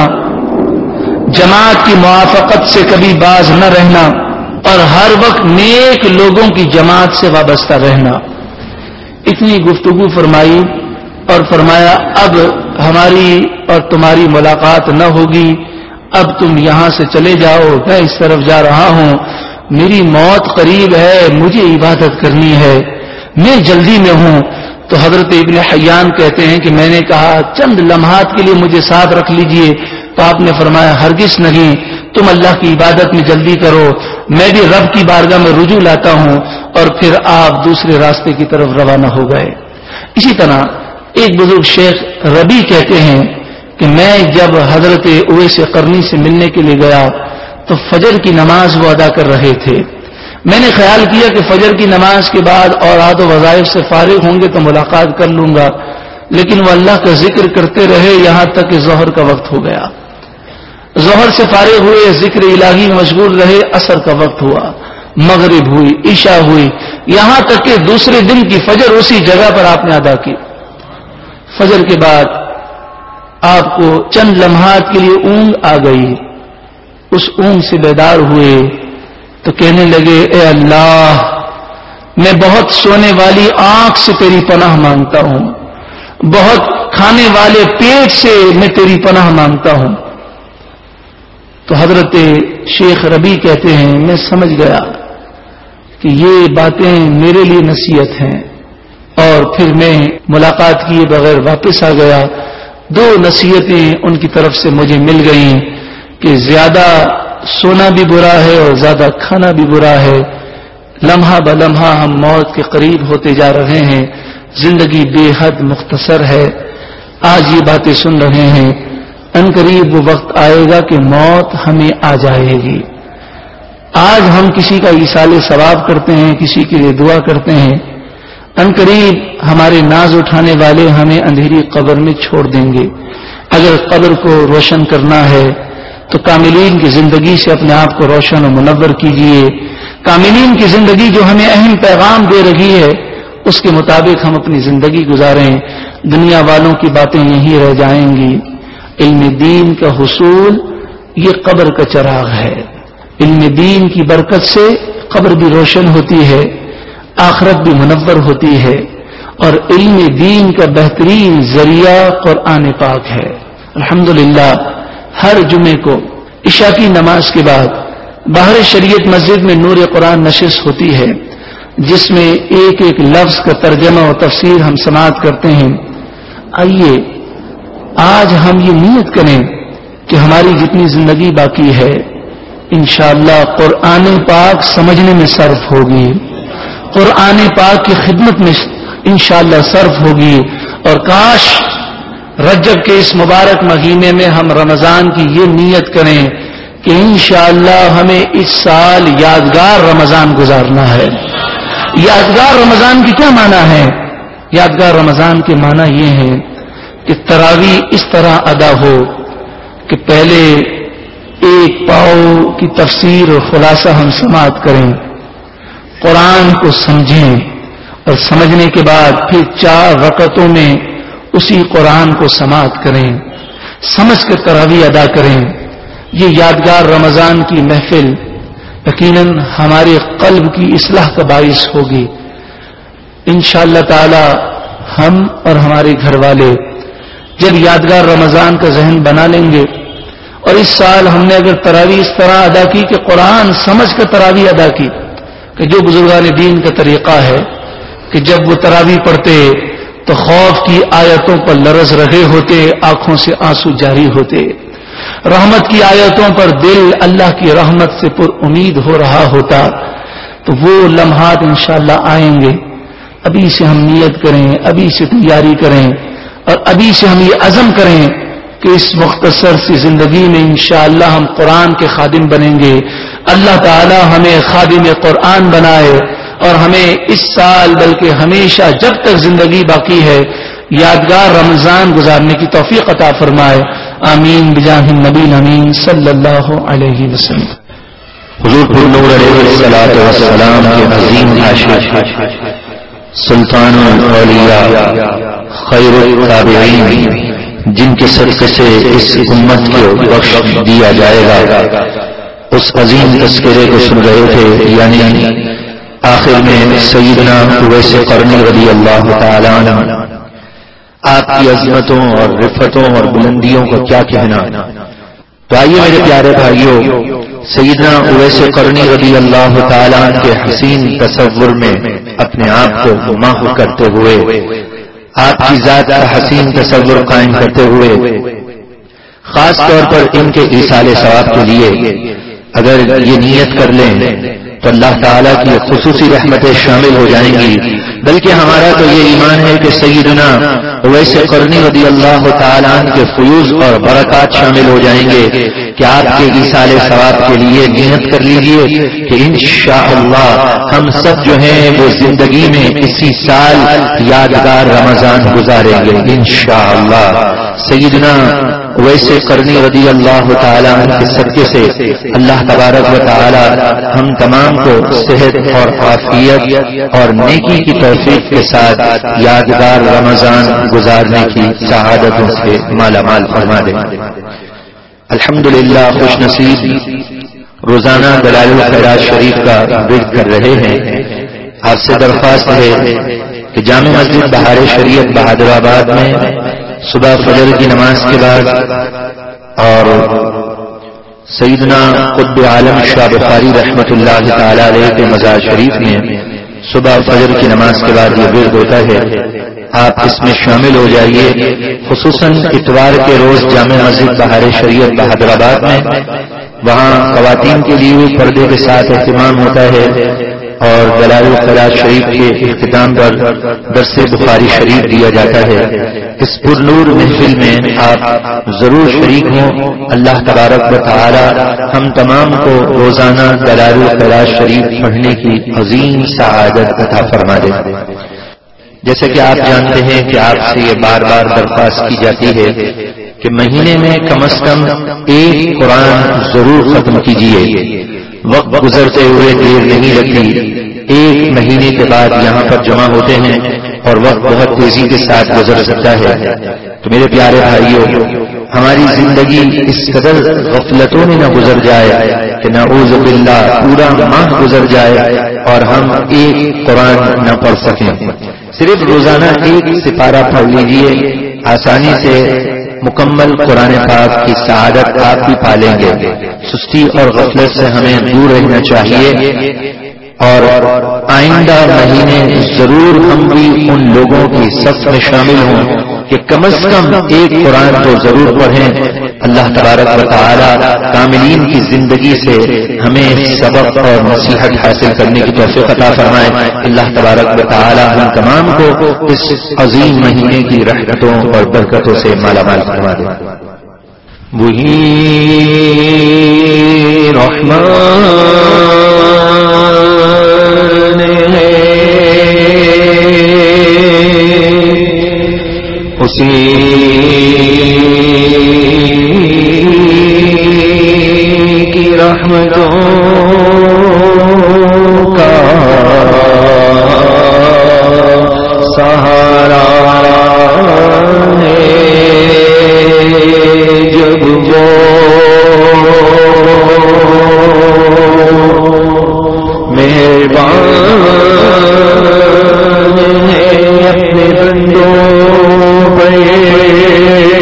جماعت کی موافقت سے کبھی باز نہ رہنا اور ہر وقت نیک لوگوں کی جماعت سے وابستہ رہنا. اتنی گفتگو فرمائی اور فرمایا اب ہماری اور تمہاری ملاقات نہ ہوگی، اب تم یہاں سے چلے جاؤ، میں اس طرف جا رہا ہوں، میری موت قریب ہے، مجھے عبادت کرنی ہے، میں جلدی میں ہوں. تو حضرت ابن حیان کہتے ہیں کہ میں نے کہا چند لمحات کے لیے مجھے ساتھ رکھ لیجئے. تو آپ نے فرمایا ہرگز نہیں، تم اللہ کی عبادت میں جلدی کرو، میں بھی رب کی بارگاہ میں رجوع لاتا ہوں. اور پھر آپ دوسرے راستے کی طرف روانہ ہو گئے. اسی طرح ایک بزرگ شیخ ربی کہتے ہیں کہ میں جب حضرت اویس قرنی سے ملنے کے لیے گیا تو فجر کی نماز وہ ادا کر رہے تھے. میں نے خیال کیا کہ فجر کی نماز کے بعد اوراد و وظائف سے فارغ ہوں گے تو ملاقات کر لوں گا، لیکن وہ اللہ کا ذکر کرتے رہے یہاں تک کہ ظہر کا وقت ہو گیا. ظہر سے فارغ ہوئے، ذکر الہی میں مشغول رہے، عصر کا وقت ہوا، مغرب ہوئی، عشاء ہوئی، یہاں تک کہ دوسرے دن کی فجر اسی جگہ پر آپ نے ادا کی. فجر کے بعد آپ کو چند لمحات کے لیے اونگ آ گئی. اس اونگ سے بیدار ہوئے تو کہنے لگے اے اللہ میں بہت سونے والی آنکھ سے تیری پناہ مانگتا ہوں، بہت کھانے والے پیٹ سے میں تیری پناہ مانگتا ہوں. تو حضرت شیخ ربی کہتے ہیں میں سمجھ گیا کہ یہ باتیں میرے لیے نصیحت ہیں، اور پھر میں ملاقات کیے بغیر واپس آ گیا. دو نصیحتیں ان کی طرف سے مجھے مل گئیں کہ زیادہ سونا بھی برا ہے اور زیادہ کھانا بھی برا ہے. لمحہ بلمحہ ہم موت کے قریب ہوتے جا رہے ہیں، زندگی بے حد مختصر ہے. آج یہ باتیں سن رہے ہیں، ان قریب وہ وقت آئے گا کہ موت ہمیں آ جائے گی. آج ہم کسی کا ایصال ثواب کرتے ہیں، کسی کے لیے دعا کرتے ہیں، ان قریب ہمارے ناز اٹھانے والے ہمیں اندھیری قبر میں چھوڑ دیں گے. اگر قبر کو روشن کرنا ہے تو کاملین کی زندگی سے اپنے آپ کو روشن و منور کیجیے. کاملین کی زندگی جو ہمیں اہم پیغام دے رہی ہے اس کے مطابق ہم اپنی زندگی گزاریں. دنیا والوں کی باتیں یہی رہ جائیں گی. علم دین کا حصول یہ قبر کا چراغ ہے. علم دین کی برکت سے قبر بھی روشن ہوتی ہے، آخرت بھی منور ہوتی ہے، اور علم دین کا بہترین ذریعہ قرآن پاک ہے. الحمدللہ ہر جمعے کو عشاء کی نماز کے بعد باہر شریعت مسجد میں نور قرآن نشست ہوتی ہے، جس میں ایک ایک لفظ کا ترجمہ و تفسیر ہم سماعت کرتے ہیں. آئیے آج ہم یہ نیت کریں کہ ہماری جتنی زندگی باقی ہے انشاءاللہ قرآن پاک سمجھنے میں صرف ہوگی، قرآن پاک کی خدمت میں انشاءاللہ صرف ہوگی. اور کاش رجب کے اس مبارک مہینے میں ہم رمضان کی یہ نیت کریں کہ انشاءاللہ ہمیں اس سال یادگار رمضان گزارنا ہے. یادگار رمضان کی کیا معنی ہے؟ یادگار رمضان کے معنی یہ ہے کہ تراویح اس طرح ادا ہو کہ پہلے ایک پاؤ کی تفسیر اور خلاصہ ہم سماعت کریں، قرآن کو سمجھیں، اور سمجھنے کے بعد پھر 4 رکعتوں میں اسی قرآن کو سماعت کریں، سمجھ کر تراویح ادا کریں. یہ یادگار رمضان کی محفل یقیناً ہمارے قلب کی اصلاح کا باعث ہوگی. انشاءاللہ تعالی ہم اور ہمارے گھر والے جب یادگار رمضان کا ذہن بنا لیں گے. اور اس سال ہم نے اگر تراویح اس طرح ادا کی کہ قرآن سمجھ کر تراویح ادا کی، کہ جو بزرگان دین کا طریقہ ہے کہ جب وہ تراویح پڑھتے تو خوف کی آیتوں پر لرز رہے ہوتے، آنکھوں سے آنسو جاری ہوتے، رحمت کی آیتوں پر دل اللہ کی رحمت سے پر امید ہو رہا ہوتا. تو وہ لمحات انشاءاللہ آئیں گے. ابھی سے ہم نیت کریں، ابھی سے تیاری کریں، اور ابھی سے ہم یہ عزم کریں کہ اس مختصر سی زندگی میں انشاءاللہ ہم قرآن کے خادم بنیں گے. اللہ تعالی ہمیں خادم قرآن بنائے اور ہمیں اس سال بلکہ ہمیشہ جب تک زندگی باقی ہے یادگار رمضان گزارنے کی توفیق عطا فرمائے. آمین بجاہ النبی امین صلی اللہ علیہ وسلم. حضور پر نور علیہ الصلوۃ والسلام کے عظیم عاشق سلطان الاولیاء خیر التابعین جن کے صدقے سے اس امت کو بخش دیا جائے گا، اس عظیم تذکرے کو سن رہے تھے. یعنی آخر میں سیدنا اویس قرنی رضی اللہ تعالی عنہ، آپ کی عظمتوں اور رفتوں اور بلندیوں کو کیا کہنا. تو آئیے میرے پیارے بھائیوں، سیدنا اویس قرنی رضی اللہ تعالی عنہ کے حسین تصور میں اپنے آپ کو محو کرتے ہوئے، آپ کی ذات کا حسین تصور قائم کرتے ہوئے، خاص طور پر ان کے ایصال ثواب کے لیے اگر یہ نیت کر لیں تو اللہ تعالیٰ کی خصوصی رحمتیں شامل ہو جائیں گی. بلکہ ہمارا تو یہ ایمان ہے کہ سیدنا اویس قرنی رضی اللہ تعالیٰ عنہ کے فیوز اور برکات شامل ہو جائیں گے کہ آپ کے ایصال ثواب کے لیے نیت کر لیجئے کہ انشاءاللہ ہم سب جو ہیں وہ زندگی میں اسی سال یادگار رمضان گزاریں گے انشاءاللہ. سیدنا اویس قرنی رضی اللہ تعالیٰ عنہ کے صدقے سے اللہ تبارک و تعالی ہم تمام کو صحت اور عافیت اور نیکی کی توفیق کے ساتھ یادگار رمضان گزارنے کی سعادتوں سے مالا مال فرما دے. الحمدللہ خوش نصیب روزانہ دلائل الخیرات شریف کا ورد کر رہے ہیں. آپ سے درخواست ہے کہ جامع مسجد بہار شریعت بہادر آباد میں صبح فجر کی نماز کے بعد اور سیدنا قطب عالم شاہ بخاری رحمۃ اللہ تعالی علیہ کے مزار شریف میں صبح فجر کی نماز کے بعد یہ ورد ہوتا ہے. آپ اس میں شامل ہو جائیے. خصوصاً اتوار کے روز جامع مسجد بہار شریعت بہادر آباد میں وہاں خواتین کے لیے پردے کے ساتھ اہتمام ہوتا ہے اور دلائل الخیرات شریف کے اختتام پر درس بخاری شریف دیا جاتا ہے. اس پرنور محفل میں آپ ضرور شریک ہوں. اللہ تبارک و تعالی ہم تمام کو روزانہ دلائل الخیرات شریف پڑھنے کی عظیم سعادت عطا فرما دے. جیسے کہ آپ جانتے ہیں کہ آپ سے یہ بار بار درخواست کی جاتی ہے کہ مہینے میں کم از کم ایک قرآن ضرور ختم کیجیے. وقت گزرتے ہوئے دیر نہیں لگتی. ایک مہینے کے بعد یہاں پر جمع ہوتے ہیں اور وقت بہت تیزی کے ساتھ گزر سکتا ہے. تو میرے پیارے بھائیوں، ہماری زندگی اس قدر غفلتوں میں نہ گزر جائے کہ نعوذ باللہ پورا ماہ گزر جائے اور ہم ایک قرآن نہ پڑھ سکیں. صرف روزانہ ایک سپارہ پڑھ لیجئے، آسانی سے مکمل قرآن پاک کی سعادت آپ بھی پالیں گے. سستی اور غفلت سے ہمیں دور رہنا چاہیے اور آئندہ مہینے ضرور ہم بھی ان لوگوں کی صف میں شامل ہوں کہ کم از کم ایک قرآن تو ضرور پڑھیں. اللہ تبارک و تعالی کاملین کی زندگی سے ہمیں سبق اور نصیحت حاصل کرنے کی توفیق عطا فرمائے. اللہ تبارک و تعالی ہم تمام کو اس عظیم مہینے کی رحمتوں اور برکتوں سے مالا مال فرما دے. وہی رحمان ہے، اسی کی رحمتوں کا سہارا ہے. جب وہ مہربان ہے اپنے بندوں پہ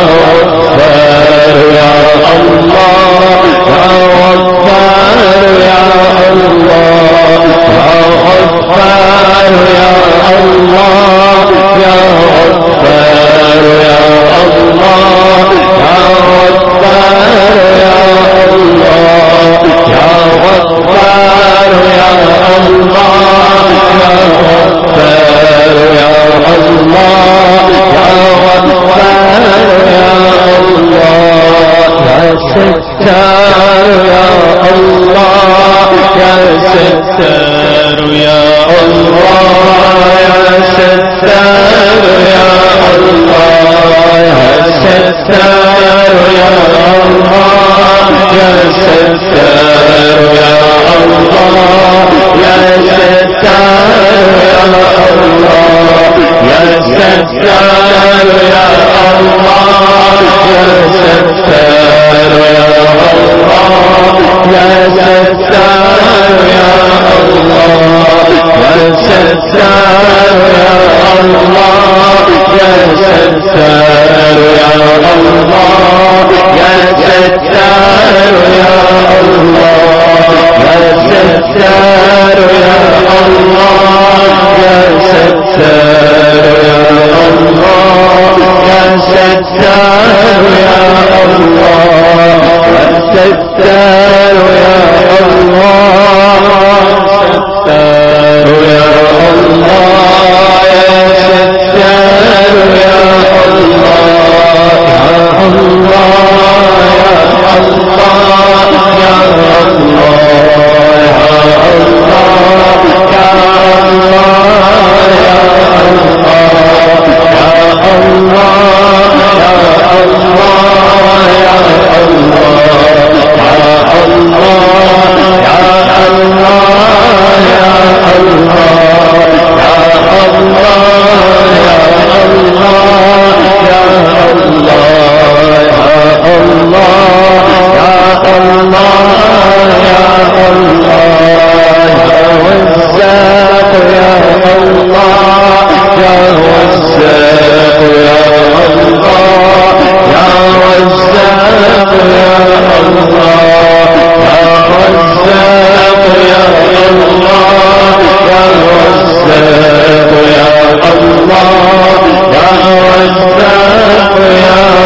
غفار یا اللہ یا غفار یا اللہ یا غفار یا اللہ یا غفار یا اللہ یا غفار یا اللہ یا غفار یا اللہ یا غفار یا اللہ یا غفار یا اللہ یا ستار یا اللہ یا ستار یا اللہ یا ستار یا اللہ یا ستار یا اللہ یا ستار یا اللہ یا ستار یا اللہ یا ستار یا اللہ یا ستار یا اللہ یا ستار یا اللہ یا ستار یا اللہ یا ستار یا اللہ یا ستار یا اللہ یا ستار یا اللہ یا ستار یا اللہ یا ستار یا اللہ یا ستار یا اللہ ستار یا اللہ یا ستار یا اللہ یا اللہ یا اللہ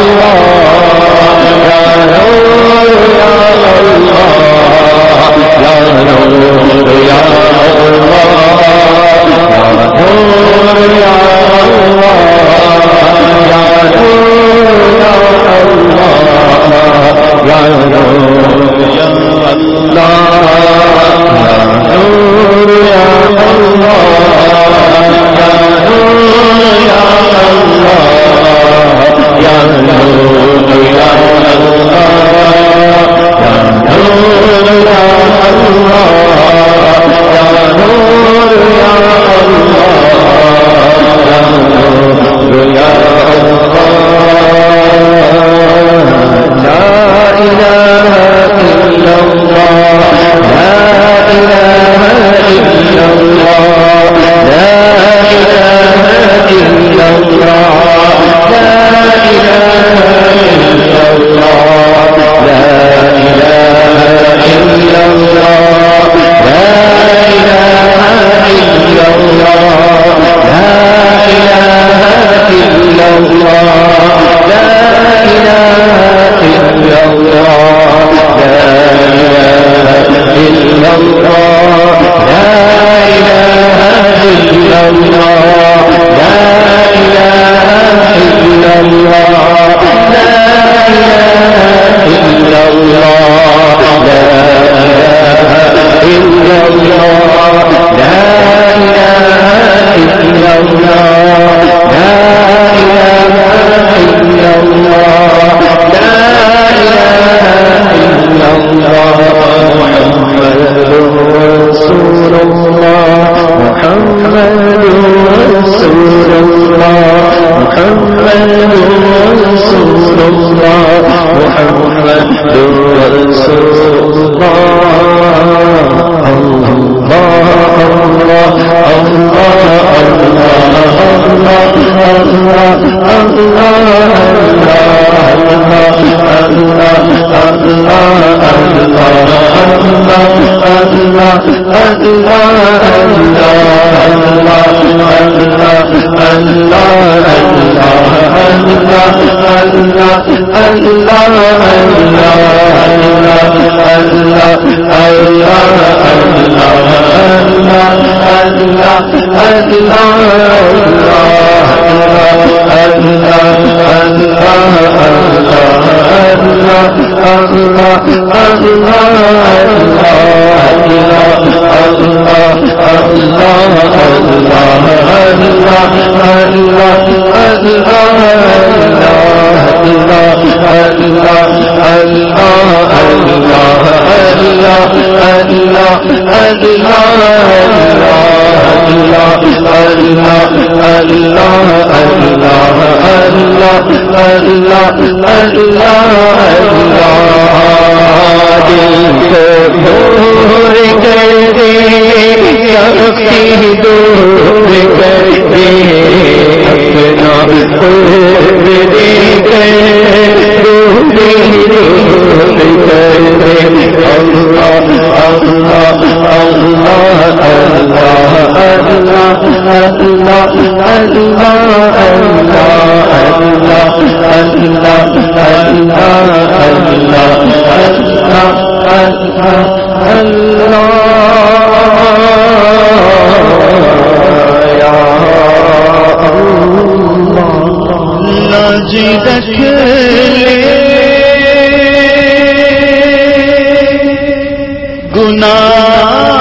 گناہ